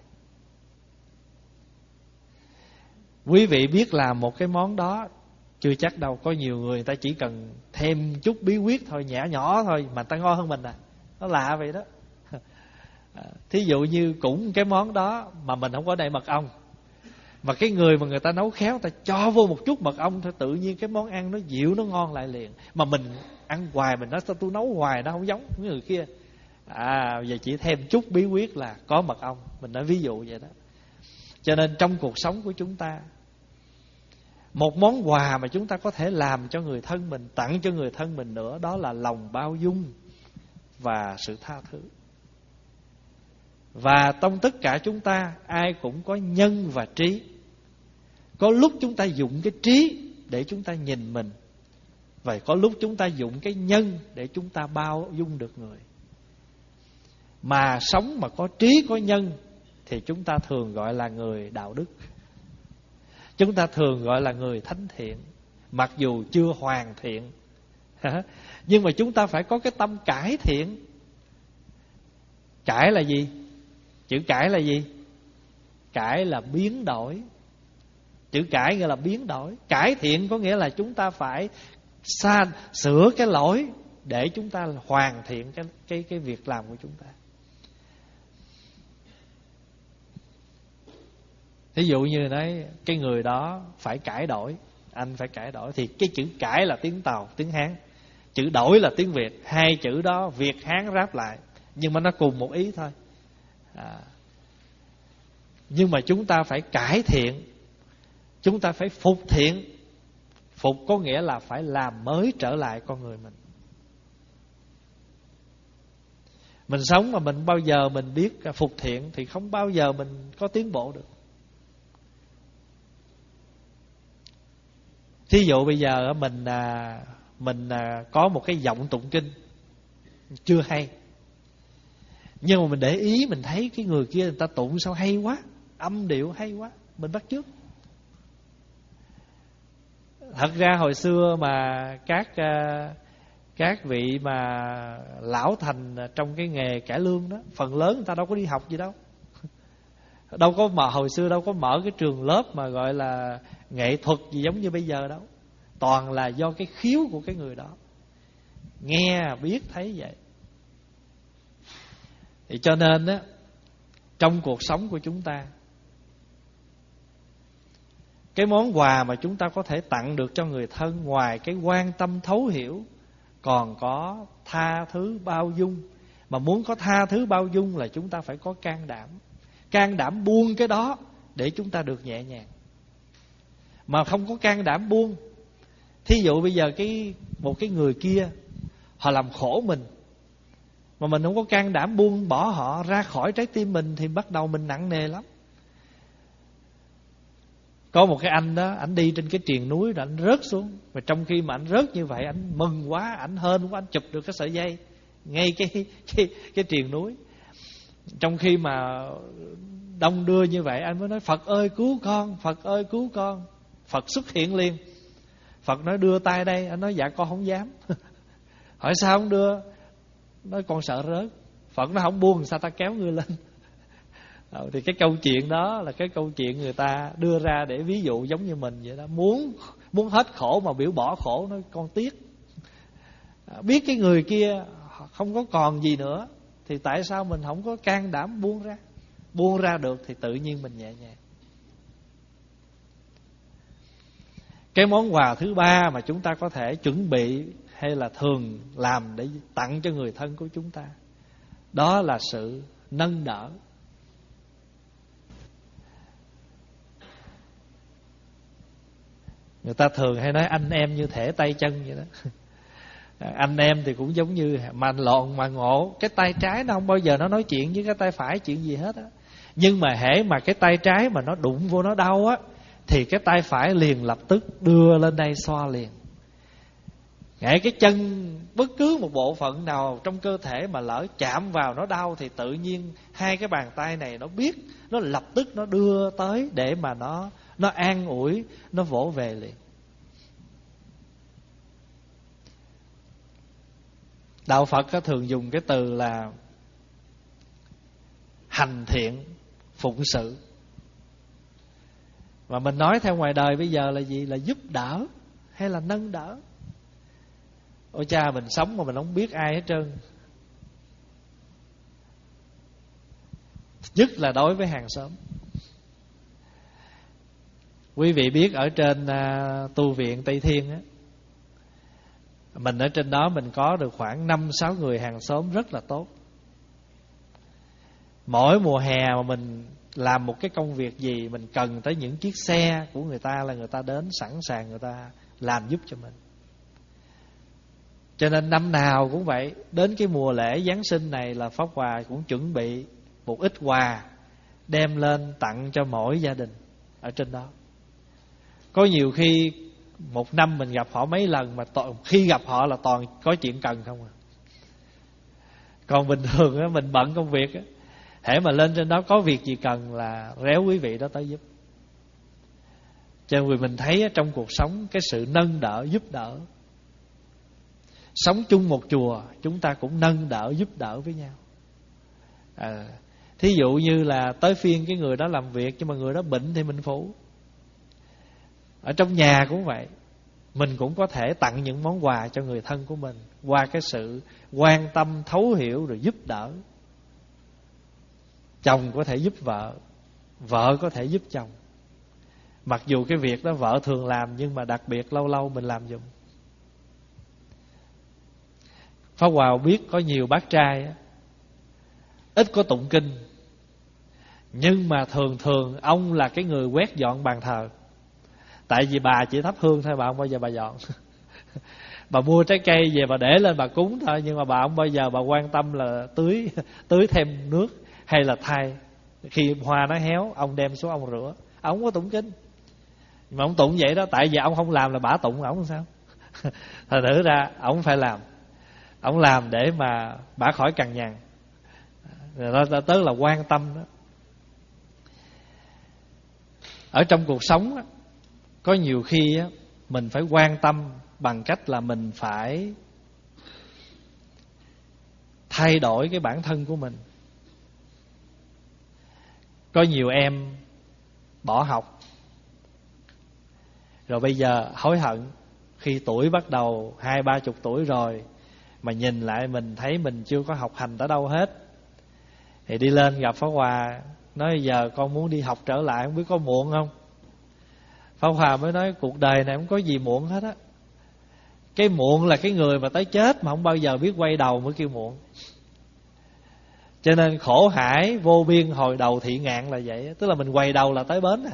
Quý vị biết làm một cái món đó chưa chắc đâu. Có nhiều người người ta chỉ cần thêm chút bí quyết thôi, nhã nhỏ thôi, mà ta ngon hơn mình à. Nó lạ vậy đó. Thí dụ như cũng cái món đó mà mình không có đầy mật ong, mà cái người mà người ta nấu khéo, người ta cho vô một chút mật ong thôi, tự nhiên cái món ăn nó dịu, nó ngon lại liền. Mà mình ăn hoài, mình nói sao tôi nấu hoài nó không giống người kia. À, giờ chỉ thêm chút bí quyết là có mật ong. Mình nói ví dụ vậy đó. Cho nên trong cuộc sống của chúng ta, một món quà mà chúng ta có thể làm cho người thân mình, tặng cho người thân mình nữa, đó là lòng bao dung và sự tha thứ. Và trong tất cả chúng ta, ai cũng có nhân và trí. Có lúc chúng ta dụng cái trí để chúng ta nhìn mình, vậy có lúc chúng ta dụng cái nhân để chúng ta bao dung được người. mà sống mà có trí có nhân thì chúng ta thường gọi là người đạo đức. Chúng ta thường gọi là người thánh thiện, mặc dù chưa hoàn thiện. Nhưng mà chúng ta phải có cái tâm cải thiện. Cải là gì? Chữ cải là gì? Cải là biến đổi. Chữ cải nghĩa là biến đổi. Cải thiện có nghĩa là chúng ta phải san, sửa cái lỗi để chúng ta hoàn thiện cái, cái, cái việc làm của chúng ta. Thí dụ như nói cái người đó phải cải đổi, anh phải cải đổi, thì cái chữ cải là tiếng Tàu, tiếng Hán, chữ đổi là tiếng Việt. Hai chữ đó Việt Hán ráp lại, nhưng mà nó cùng một ý thôi. à. Nhưng mà chúng ta phải cải thiện, chúng ta phải phục thiện. Phục có nghĩa là phải làm mới trở lại con người mình. Mình sống mà mình bao giờ mình biết phục thiện thì không bao giờ mình có tiến bộ được. Thí dụ bây giờ mình mình có một cái giọng tụng kinh chưa hay, nhưng mà mình để ý mình thấy cái người kia người ta tụng sao hay quá, âm điệu hay quá, mình bắt chước. Thật ra hồi xưa mà các các vị mà lão thành trong cái nghề cải lương đó, phần lớn người ta đâu có đi học gì đâu. Đâu có mà hồi xưa đâu có mở cái trường lớp mà gọi là nghệ thuật gì giống như bây giờ đâu. Toàn là do cái khiếu của cái người đó, nghe biết thấy vậy. Thì cho nên á, trong cuộc sống của chúng ta, cái món quà mà chúng ta có thể tặng được cho người thân, ngoài cái quan tâm thấu hiểu, còn có tha thứ bao dung. Mà muốn có tha thứ bao dung là chúng ta phải có can đảm. Can đảm buông cái đó để chúng ta được nhẹ nhàng. Mà không có can đảm buông, thí dụ bây giờ cái một cái người kia họ làm khổ mình, mà mình không có can đảm buông bỏ họ ra khỏi trái tim mình, thì bắt đầu mình nặng nề lắm. Có một cái anh đó, anh đi trên cái triền núi rồi anh rớt xuống. Và trong khi mà anh rớt như vậy, anh mừng quá, anh hên quá, anh chụp được cái sợi dây ngay cái cái cái triền núi. Trong khi mà đông đưa như vậy, anh mới nói Phật ơi cứu con, Phật ơi cứu con. Phật xuất hiện liền. Phật nói đưa tay đây. Anh nói dạ con không dám. Hỏi sao không đưa? Nói con sợ rớt. Phật nó không buông, sao ta kéo ngươi lên. Thì cái câu chuyện đó là cái câu chuyện người ta đưa ra để ví dụ giống như mình vậy đó. Muốn muốn hết khổ mà biểu bỏ khổ, nói con tiếc. Biết cái người kia không có còn gì nữa, thì tại sao mình không có can đảm buông ra? Buông ra được thì tự nhiên mình nhẹ nhàng. Cái món quà thứ ba mà chúng ta có thể chuẩn bị hay là thường làm để tặng cho người thân của chúng ta, đó là sự nâng đỡ. Người ta thường hay nói anh em như thể tay chân vậy đó. Anh em thì cũng giống như mà lộn mà ngộ, cái tay trái nó không bao giờ nó nói chuyện với cái tay phải chuyện gì hết á. Nhưng mà hễ mà cái tay trái mà nó đụng vô nó đau á, thì cái tay phải liền lập tức đưa lên đây xoa liền. Ngay cái chân, bất cứ một bộ phận nào trong cơ thể mà lỡ chạm vào nó đau, thì tự nhiên hai cái bàn tay này nó biết, nó lập tức nó đưa tới để mà nó nó an ủi, nó vỗ về liền. Đạo Phật có thường dùng cái từ là hành thiện phụng sự. Và mình nói theo ngoài đời bây giờ là gì? Là giúp đỡ hay là nâng đỡ. Ôi cha, mình sống mà mình không biết ai hết trơn. Nhất là đối với hàng xóm. Quý vị biết ở trên uh, tu viện Tây Thiên á, mình ở trên đó mình có được khoảng năm sáu người hàng xóm rất là tốt. Mỗi mùa hè mà mình làm một cái công việc gì, mình cần tới những chiếc xe của người ta là người ta đến sẵn sàng, người ta làm giúp cho mình. Cho nên năm nào cũng vậy, đến cái mùa lễ Giáng sinh này là Pháp Hòa cũng chuẩn bị một ít quà đem lên tặng cho mỗi gia đình ở trên đó. Có nhiều khi một năm mình gặp họ mấy lần, mà toàn, khi gặp họ là toàn có chuyện cần không à. Còn bình thường á, mình bận công việc á, hễ mà lên trên đó có việc gì cần là réo quý vị đó tới giúp. Cho nên vì mình thấy trong cuộc sống cái sự nâng đỡ giúp đỡ, sống chung một chùa chúng ta cũng nâng đỡ giúp đỡ với nhau. à, Thí dụ như là tới phiên cái người đó làm việc, nhưng mà người đó bệnh thì mình phụ. Ở trong nhà cũng vậy, mình cũng có thể tặng những món quà cho người thân của mình qua cái sự quan tâm, thấu hiểu rồi giúp đỡ. Chồng có thể giúp vợ, vợ có thể giúp chồng. Mặc dù cái việc đó vợ thường làm, nhưng mà đặc biệt lâu lâu mình làm giùm. Pháp Hòa biết có nhiều bác trai á, ít có tụng kinh, nhưng mà thường thường ông là cái người quét dọn bàn thờ. Tại vì bà chỉ thắp hương thôi, bà không bao giờ bà dọn. Bà mua trái cây về bà để lên bà cúng thôi, nhưng mà bà không bao giờ bà quan tâm là tưới tưới thêm nước hay là thay. Khi hoa nó héo, ông đem xuống ông rửa. Ông không có tụng kinh, mà ông tụng vậy đó, tại vì ông không làm là bả tụng ổng sao. Thật thử ra ông phải làm, ông làm để mà bả khỏi cằn nhằn. Đó tới là quan tâm đó. Ở trong cuộc sống á, có nhiều khi á, mình phải quan tâm bằng cách là mình phải thay đổi cái bản thân của mình. Có nhiều em bỏ học, rồi bây giờ hối hận khi tuổi bắt đầu hai ba chục tuổi rồi, mà nhìn lại mình thấy mình chưa có học hành tới đâu hết, thì đi lên gặp Pháp Hòa nói giờ con muốn đi học trở lại, không biết có muộn không. Pháp Hòa mới nói cuộc đời này không có gì muộn hết á. Cái muộn là cái người mà tới chết mà không bao giờ biết quay đầu mới kêu muộn. Cho nên khổ hải vô biên hồi đầu thị ngạn là vậy. Tức là mình quay đầu là tới bến à.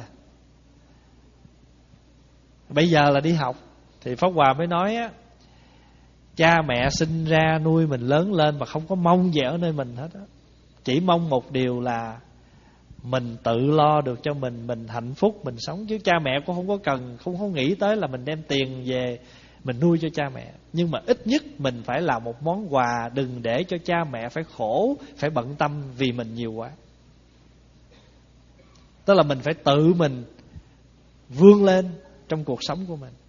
Bây giờ là đi học. Thì Pháp Hòa mới nói á, cha mẹ sinh ra nuôi mình lớn lên mà không có mong gì ở nơi mình hết á. Chỉ mong một điều là mình tự lo được cho mình, mình hạnh phúc, mình sống. Chứ cha mẹ cũng không có cần, không có nghĩ tới là mình đem tiền về mình nuôi cho cha mẹ. Nhưng mà ít nhất mình phải làm một món quà, đừng để cho cha mẹ phải khổ, phải bận tâm vì mình nhiều quá. Tức là mình phải tự mình vươn lên trong cuộc sống của mình.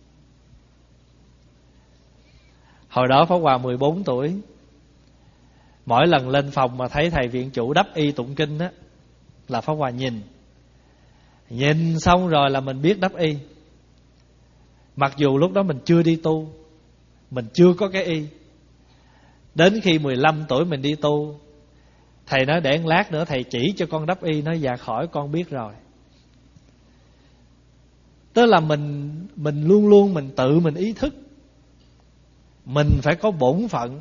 Hồi đó Pháp Hòa mười bốn tuổi, mỗi lần lên phòng mà thấy thầy viện chủ đắp y tụng kinh á, là Pháp Hòa nhìn Nhìn xong rồi là mình biết đắp y. Mặc dù lúc đó mình chưa đi tu, mình chưa có cái y. Đến khi mười lăm tuổi mình đi tu, thầy nói để một lát nữa thầy chỉ cho con đắp y. Nói dạ khỏi, con biết rồi. Tức là mình Mình luôn luôn mình tự mình ý thức mình phải có bổn phận.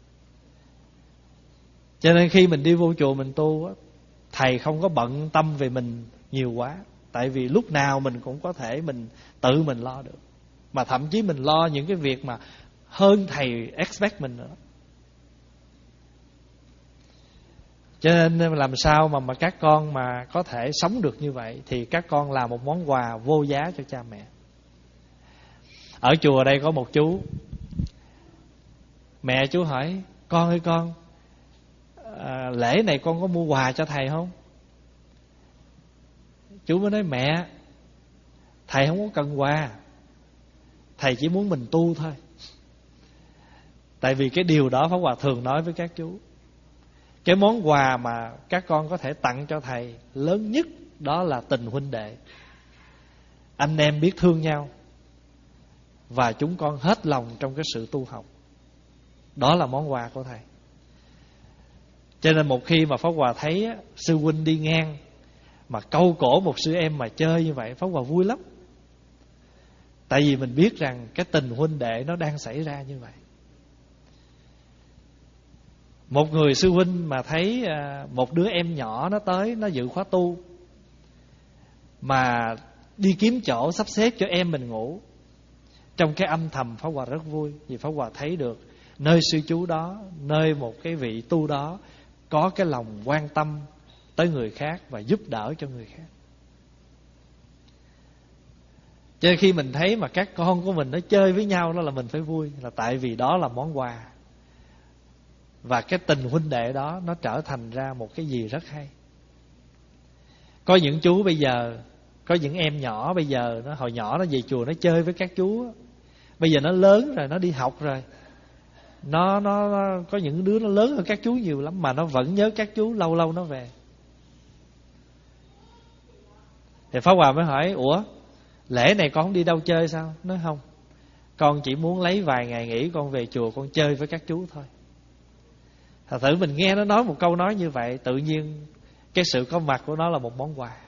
Cho nên khi mình đi vô chùa mình tu á, thầy không có bận tâm về mình nhiều quá. Tại vì lúc nào mình cũng có thể mình tự mình lo được. Mà thậm chí mình lo những cái việc mà hơn thầy expect mình nữa. Cho nên làm sao mà, mà các con mà có thể sống được như vậy, thì các con làm một món quà vô giá cho cha mẹ. Ở chùa đây có một chú, mẹ chú hỏi con ơi con, à, lễ này con có mua quà cho thầy không? Chú mới nói mẹ, thầy không có cần quà, thầy chỉ muốn mình tu thôi. Tại vì cái điều đó Pháp Hòa thường nói với các chú, cái món quà mà các con có thể tặng cho thầy lớn nhất đó là tình huynh đệ. Anh em biết thương nhau, và chúng con hết lòng trong cái sự tu học. Đó là món quà của thầy. Cho nên một khi mà Pháp Hòa thấy á, sư huynh đi ngang mà câu cổ một sư em mà chơi như vậy, Pháp Hòa vui lắm. Tại vì mình biết rằng cái tình huynh đệ nó đang xảy ra như vậy. Một người sư huynh mà thấy một đứa em nhỏ nó tới, nó dự khóa tu, mà đi kiếm chỗ sắp xếp cho em mình ngủ, trong cái âm thầm Pháp Hòa rất vui. Vì Pháp Hòa thấy được nơi sư chú đó, nơi một cái vị tu đó có cái lòng quan tâm tới người khác và giúp đỡ cho người khác. Cho nên khi mình thấy mà các con của mình nó chơi với nhau, đó là mình phải vui. Là tại vì đó là món quà Và cái tình huynh đệ đó nó trở thành ra một cái gì rất hay. Có những chú bây giờ, có những em nhỏ bây giờ, nó hồi nhỏ nó về chùa nó chơi với các chú. Bây giờ nó lớn rồi, nó đi học rồi, nó, nó, nó có những đứa nó lớn hơn các chú nhiều lắm, mà nó vẫn nhớ các chú, lâu lâu nó về. Thì Pháp Hòa mới hỏi: ủa, lễ này con không đi đâu chơi sao? Nói không, con chỉ muốn lấy vài ngày nghỉ, con về chùa con chơi với các chú thôi. Thật thử mình nghe nó nói một câu nói như vậy, tự nhiên cái sự có mặt của nó là một món quà.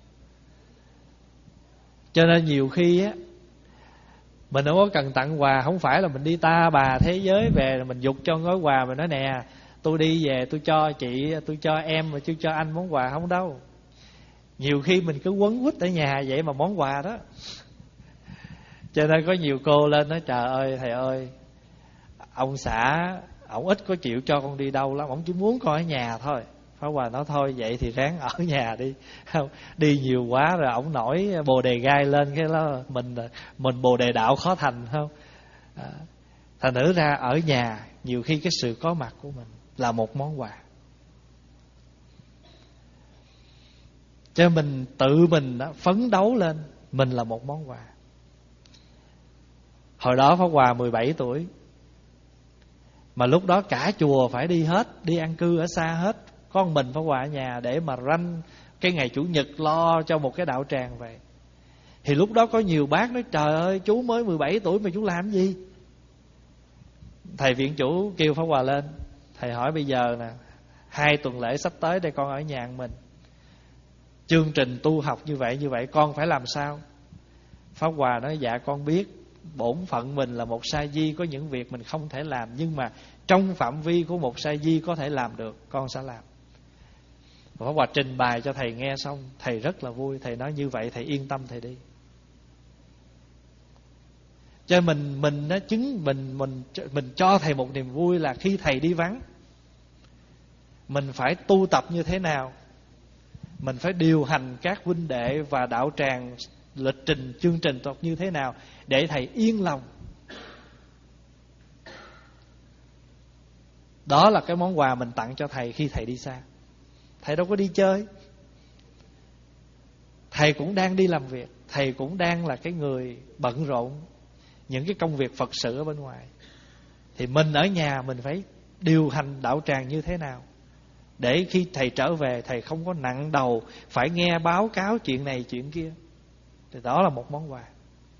Cho nên nhiều khi á, mình không có cần tặng quà. Không phải là mình đi ta bà thế giới về rồi mình giục cho gói quà, mình nói nè, tôi đi về tôi cho chị, tôi cho em, mà tôi cho anh món quà. Không đâu. Nhiều khi mình cứ quấn quýt ở nhà vậy mà món quà đó. Cho nên có nhiều cô lên nói: trời ơi thầy ơi, ông xã ổng ít có chịu cho con đi đâu lắm, ổng chỉ muốn con ở nhà thôi. Pháp Hòa nói thôi vậy thì ráng ở nhà đi, không đi nhiều quá rồi ổng nổi bồ đề gai lên, cái đó mình mình bồ đề đạo khó thành, không à, thành thử ra ở nhà nhiều khi cái sự có mặt của mình là một món quà. Cho mình tự mình đó, phấn đấu lên, mình là một món quà. Hồi đó Pháp Hòa mười bảy tuổi, mà lúc đó cả chùa phải đi hết, đi an cư ở xa hết, có một mình Pháp Hòa ở nhà để mà ranh cái ngày Chủ nhật lo cho một cái đạo tràng vậy. Thì lúc đó có nhiều bác nói: trời ơi, chú mới mười bảy tuổi mà chú làm gì? Thầy viện chủ kêu Pháp Hòa lên, thầy hỏi bây giờ nè, hai tuần lễ sắp tới đây con ở nhà mình, chương trình tu học như vậy như vậy con phải làm sao? Pháp Hòa nói: dạ con biết bổn phận mình là một sa di, có những việc mình không thể làm, nhưng mà trong phạm vi của một sa di có thể làm được, con sẽ làm. Pháp Hòa trình bày cho thầy nghe xong, thầy rất là vui. Thầy nói: như vậy thầy yên tâm thầy đi. Cho mình mình nó chứng mình mình mình cho thầy một niềm vui là khi thầy đi vắng, mình phải tu tập như thế nào, mình phải điều hành các huynh đệ và đạo tràng, lịch trình chương trình tập như thế nào để thầy yên lòng. Đó là cái món quà mình tặng cho thầy khi thầy đi xa. Thầy đâu có đi chơi, thầy cũng đang đi làm việc, thầy cũng đang là cái người bận rộn những cái công việc Phật sự ở bên ngoài. Thì mình ở nhà mình phải điều hành đạo tràng như thế nào để khi thầy trở về, thầy không có nặng đầu phải nghe báo cáo chuyện này chuyện kia. Thì đó là một món quà.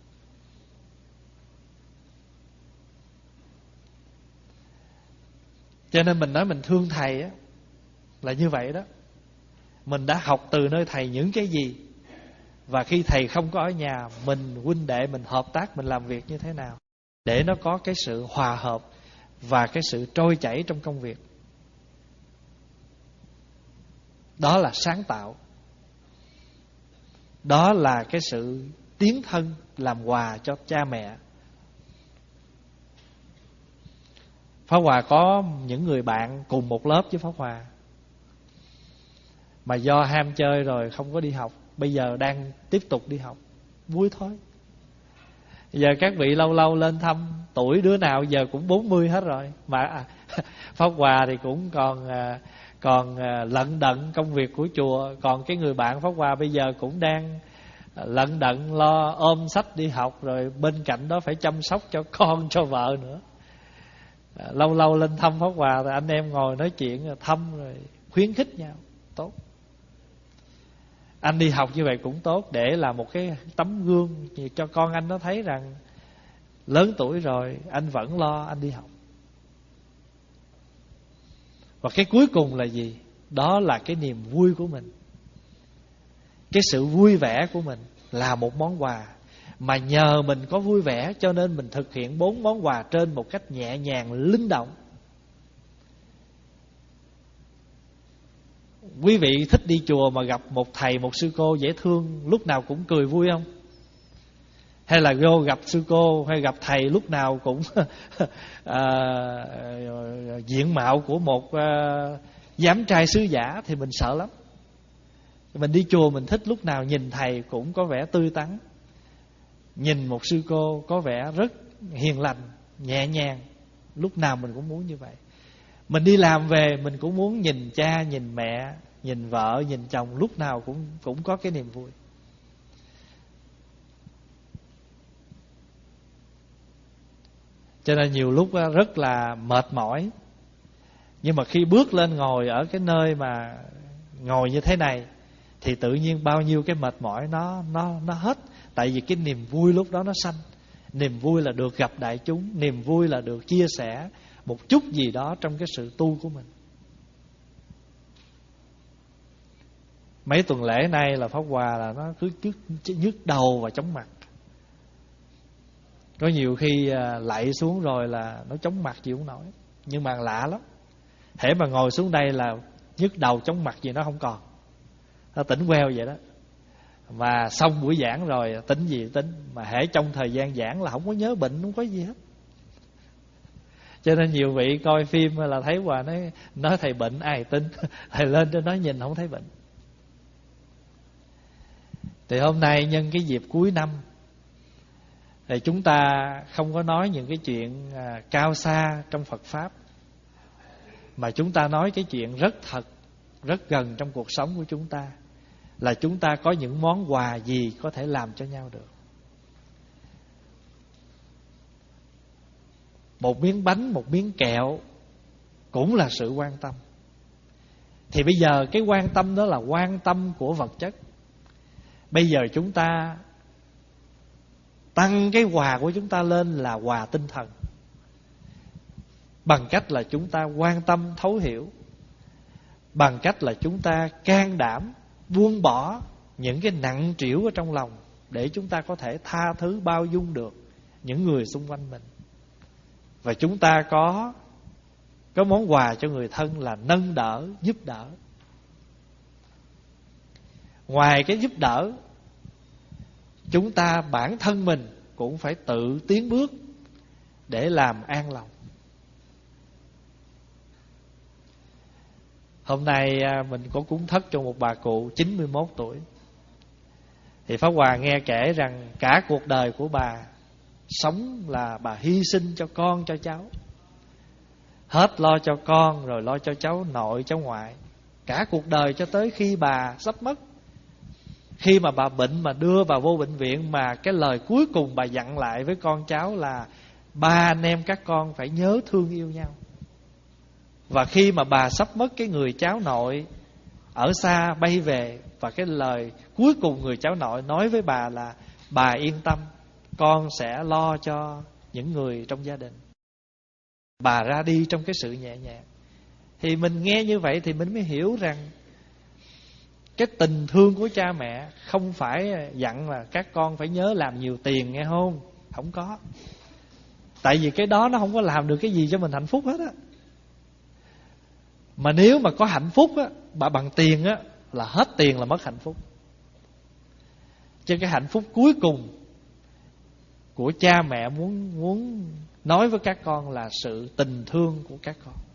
Cho nên mình nói mình thương thầy á, là như vậy đó. Mình đã học từ nơi thầy những cái gì, và khi thầy không có ở nhà, mình huynh đệ mình hợp tác, mình làm việc như thế nào để nó có cái sự hòa hợp và cái sự trôi chảy trong công việc. Đó là sáng tạo. Đó là cái sự tiến thân làm quà cho cha mẹ. Pháp Hòa có những người bạn cùng một lớp với Pháp Hòa, mà do ham chơi rồi không có đi học, bây giờ đang tiếp tục đi học. Vui thôi. Giờ các vị lâu lâu lên thăm, tuổi đứa nào giờ cũng bốn mươi hết rồi. Mà à, Pháp Hòa thì cũng còn Còn lận đận công việc của chùa. Còn cái người bạn Pháp Hòa bây giờ cũng đang lận đận lo ôm sách đi học, rồi bên cạnh đó phải chăm sóc cho con cho vợ nữa. Lâu lâu lên thăm Pháp Hòa rồi anh em ngồi nói chuyện, thăm rồi khuyến khích nhau. Tốt. Anh đi học như vậy cũng tốt, để là một cái tấm gương cho con anh nó thấy rằng lớn tuổi rồi anh vẫn lo anh đi học. Và cái cuối cùng là gì? Đó là cái niềm vui của mình. Cái sự vui vẻ của mình là một món quà. Mà nhờ mình có vui vẻ cho nên mình thực hiện bốn món quà trên một cách nhẹ nhàng, linh động. Quý vị thích đi chùa mà gặp một thầy, một sư cô dễ thương, lúc nào cũng cười vui không? Hay là vô gặp sư cô hay gặp thầy lúc nào cũng à, diện mạo của một à, giám trai sứ giả thì mình sợ lắm. Mình đi chùa mình thích lúc nào nhìn thầy cũng có vẻ tươi tắn, nhìn một sư cô có vẻ rất hiền lành, nhẹ nhàng. Lúc nào mình cũng muốn như vậy. Mình đi làm về mình cũng muốn nhìn cha, nhìn mẹ, nhìn vợ, nhìn chồng, lúc nào cũng cũng có cái niềm vui. Cho nên nhiều lúc rất là mệt mỏi. Nhưng mà khi bước lên ngồi ở cái nơi mà ngồi như thế này thì tự nhiên bao nhiêu cái mệt mỏi nó nó nó hết. Tại vì cái niềm vui lúc đó nó sanh. Niềm vui là được gặp đại chúng, niềm vui là được chia sẻ một chút gì đó trong cái sự tu của mình. Mấy tuần lễ nay là Pháp Hòa là nó cứ nhức, nhức đầu và chóng mặt. Có nhiều khi lạy xuống rồi là nó chóng mặt chịu không nổi. Nhưng mà lạ lắm, hễ mà ngồi xuống đây là nhức đầu chóng mặt gì nó không còn. Nó tỉnh queo vậy đó. Mà xong buổi giảng rồi tính gì tính. Mà hễ trong thời gian giảng là không có nhớ bệnh, không có gì hết. Cho nên nhiều vị coi phim là thấy Hòa nói, nói thầy bệnh ai tin. Thầy lên cho nói nhìn không thấy bệnh. Thì hôm nay nhân cái dịp cuối năm thì chúng ta không có nói những cái chuyện à, cao xa trong Phật Pháp, mà chúng ta nói cái chuyện rất thật, rất gần trong cuộc sống của chúng ta. Là chúng ta có những món quà gì có thể làm cho nhau được. Một miếng bánh, một miếng kẹo cũng là sự quan tâm. Thì bây giờ cái quan tâm đó là quan tâm của vật chất. Bây giờ chúng ta tăng cái quà của chúng ta lên là quà tinh thần, bằng cách là chúng ta quan tâm thấu hiểu, bằng cách là chúng ta can đảm buông bỏ những cái nặng trĩu ở trong lòng, để chúng ta có thể tha thứ bao dung được những người xung quanh mình. Và chúng ta có có món quà cho người thân là nâng đỡ, giúp đỡ. Ngoài cái giúp đỡ, chúng ta bản thân mình cũng phải tự tiến bước để làm an lòng. Hôm nay mình có cúng thất cho một bà cụ chín mươi mốt tuổi. Thì Pháp Hòa nghe kể rằng cả cuộc đời của bà sống là bà hy sinh cho con cho cháu. Hết lo cho con rồi lo cho cháu nội cháu ngoại. Cả cuộc đời cho tới khi bà sắp mất. Khi mà bà bệnh mà đưa bà vô bệnh viện, mà cái lời cuối cùng bà dặn lại với con cháu là ba anh em các con phải nhớ thương yêu nhau. Và khi mà bà sắp mất, cái người cháu nội ở xa bay về, và cái lời cuối cùng người cháu nội nói với bà là bà yên tâm, con sẽ lo cho những người trong gia đình. Bà ra đi trong cái sự nhẹ nhàng. Thì mình nghe như vậy thì mình mới hiểu rằng cái tình thương của cha mẹ không phải dặn là các con phải nhớ làm nhiều tiền nghe không. Không có. Tại vì cái đó nó không có làm được cái gì cho mình hạnh phúc hết á. Mà nếu mà có hạnh phúc á, bà bằng tiền á, là hết tiền là mất hạnh phúc. Cho cái hạnh phúc cuối cùng của cha mẹ muốn muốn nói với các con là sự tình thương của các con.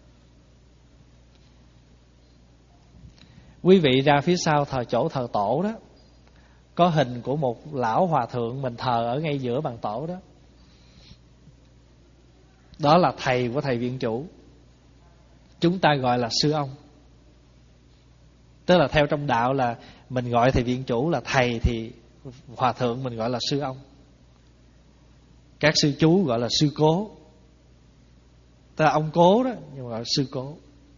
Quý vị ra phía sau thờ chỗ thờ tổ đó, có hình của một lão hòa thượng mình thờ ở ngay giữa bàn tổ đó. Đó là thầy của thầy viện chủ. Chúng ta gọi là sư ông. Tức là theo trong đạo là mình gọi thầy viện chủ là thầy, thì hòa thượng mình gọi là sư ông. Các sư chú gọi là sư cố. Tức là ông cố đó, nhưng mà gọi là sư cố.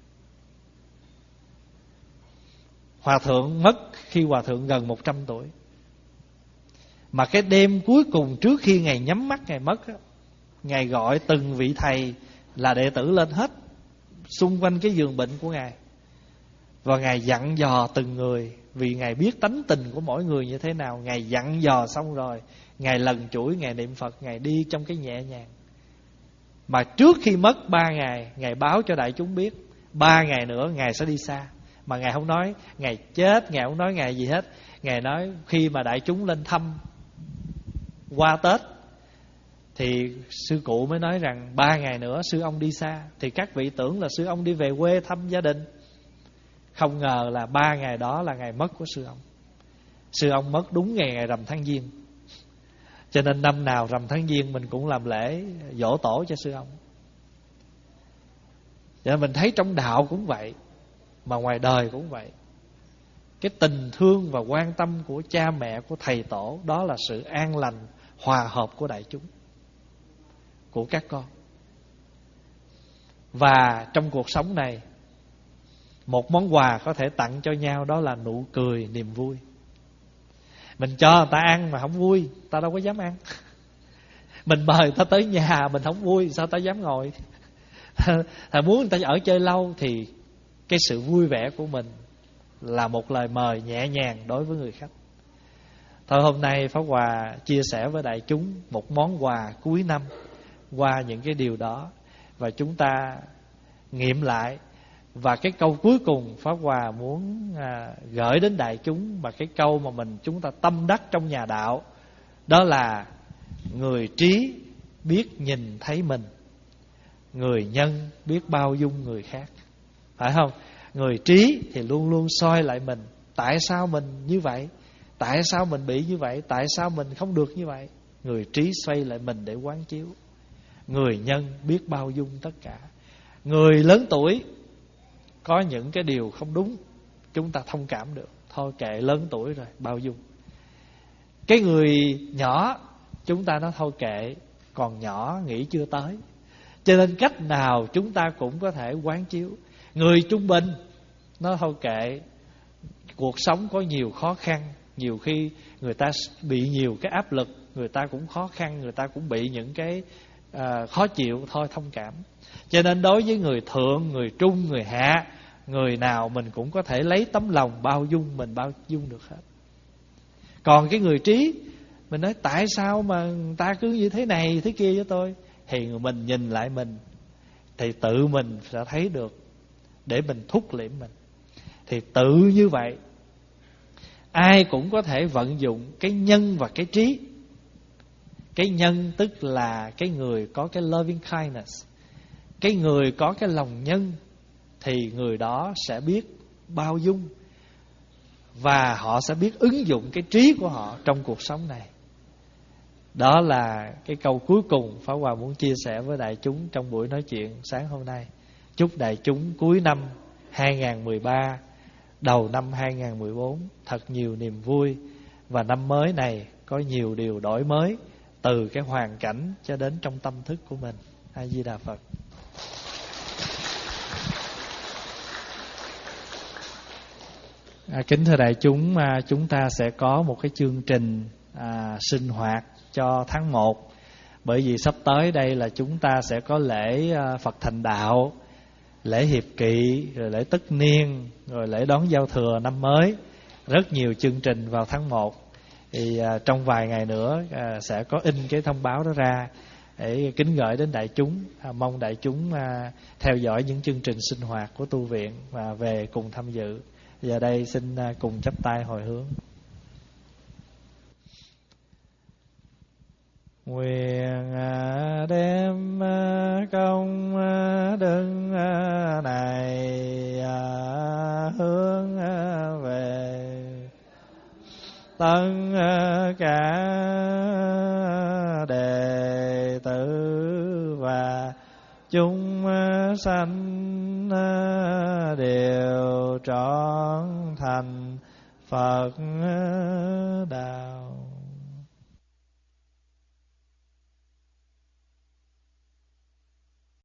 Hòa thượng mất khi hòa thượng gần một trăm tuổi. Mà cái đêm cuối cùng trước khi Ngài nhắm mắt Ngài mất á, Ngài gọi từng vị thầy là đệ tử lên hết xung quanh cái giường bệnh của Ngài. Và Ngài dặn dò từng người, vì Ngài biết tánh tình của mỗi người như thế nào. Ngài dặn dò xong rồi, Ngài lần chuỗi, Ngài niệm Phật, Ngài đi trong cái nhẹ nhàng. Mà trước khi mất ba ngày, Ngài báo cho đại chúng biết ba ngày nữa Ngài sẽ đi xa. Mà Ngài không nói Ngài chết, Ngài không nói Ngài gì hết. Ngài nói khi mà đại chúng lên thăm qua Tết thì sư cụ mới nói rằng ba ngày nữa sư ông đi xa. Thì các vị tưởng là sư ông đi về quê thăm gia đình. Không ngờ là ba ngày đó là ngày mất của sư ông. Sư ông mất đúng ngày ngày rằm tháng Giêng. Cho nên năm nào rằm tháng Giêng mình cũng làm lễ dỗ tổ cho sư ông. Cho nên mình thấy trong đạo cũng vậy, mà ngoài đời cũng vậy. Cái tình thương và quan tâm của cha mẹ, của thầy tổ, đó là sự an lành, hòa hợp của đại chúng, của các con. Và trong cuộc sống này, một món quà có thể tặng cho nhau, đó là nụ cười, niềm vui. Mình cho người ta ăn mà không vui, ta đâu có dám ăn. Mình mời người ta tới nhà, mình không vui, sao ta dám ngồi. Thà muốn người ta ở chơi lâu, thì cái sự vui vẻ của mình là một lời mời nhẹ nhàng đối với người khách. Thôi hôm nay Pháp Hòa chia sẻ với đại chúng một món quà cuối năm qua những cái điều đó, và chúng ta nghiệm lại. Và cái câu cuối cùng Pháp Hòa muốn à, gửi đến đại chúng, mà cái câu mà mình chúng ta tâm đắc trong nhà đạo, đó là: người trí biết nhìn thấy mình, người nhân biết bao dung người khác. Phải không? Người trí thì luôn luôn soi lại mình. Tại sao mình như vậy? Tại sao mình bị như vậy? Tại sao mình không được như vậy? Người trí xoay lại mình để quán chiếu. Người nhân biết bao dung tất cả. Người lớn tuổi có những cái điều không đúng, chúng ta thông cảm được. Thôi kệ, lớn tuổi rồi, bao dung. Cái người nhỏ, chúng ta nói thôi kệ, còn nhỏ nghĩ chưa tới. Cho nên cách nào chúng ta cũng có thể quán chiếu. Người trung bình, nói thôi kệ, cuộc sống có nhiều khó khăn. Nhiều khi người ta bị nhiều cái áp lực, người ta cũng khó khăn, người ta cũng bị những cái à, khó chịu. Thôi thông cảm. Cho nên đối với người thượng, người trung, người hạ, người nào mình cũng có thể lấy tấm lòng bao dung, mình bao dung được hết. Còn cái người trí, mình nói tại sao mà người ta cứ như thế này thế kia với tôi, thì mình nhìn lại mình, thì tự mình sẽ thấy được, để mình thúc liễm mình. Thì tự như vậy, ai cũng có thể vận dụng cái nhân và cái trí. Cái nhân tức là cái người có cái loving kindness, cái người có cái lòng nhân, thì người đó sẽ biết bao dung, và họ sẽ biết ứng dụng cái trí của họ trong cuộc sống này. Đó là cái câu cuối cùng Pháp Hòa muốn chia sẻ với đại chúng trong buổi nói chuyện sáng hôm nay. Chúc đại chúng cuối năm hai không một ba, đầu năm hai không một bốn thật nhiều niềm vui, và năm mới này có nhiều điều đổi mới, từ cái hoàn cảnh cho đến trong tâm thức của mình. A Di Đà Phật. À, kính thưa đại chúng, à, chúng ta sẽ có một cái chương trình à, sinh hoạt cho tháng một. Bởi vì sắp tới đây là chúng ta sẽ có lễ à, Phật Thành Đạo, lễ Hiệp Kỵ, rồi lễ Tất Niên, rồi lễ đón giao thừa năm mới. Rất nhiều chương trình vào tháng một. Thì à, trong vài ngày nữa à, sẽ có in cái thông báo đó ra để kính gửi đến đại chúng. à, Mong đại chúng à, theo dõi những chương trình sinh hoạt của tu viện và về cùng tham dự. Giờ đây xin cùng chắp tay hồi hướng. Nguyện đem công đức này hướng về tất cả đệ tử và chúng sanh đều trọn thành Phật đạo.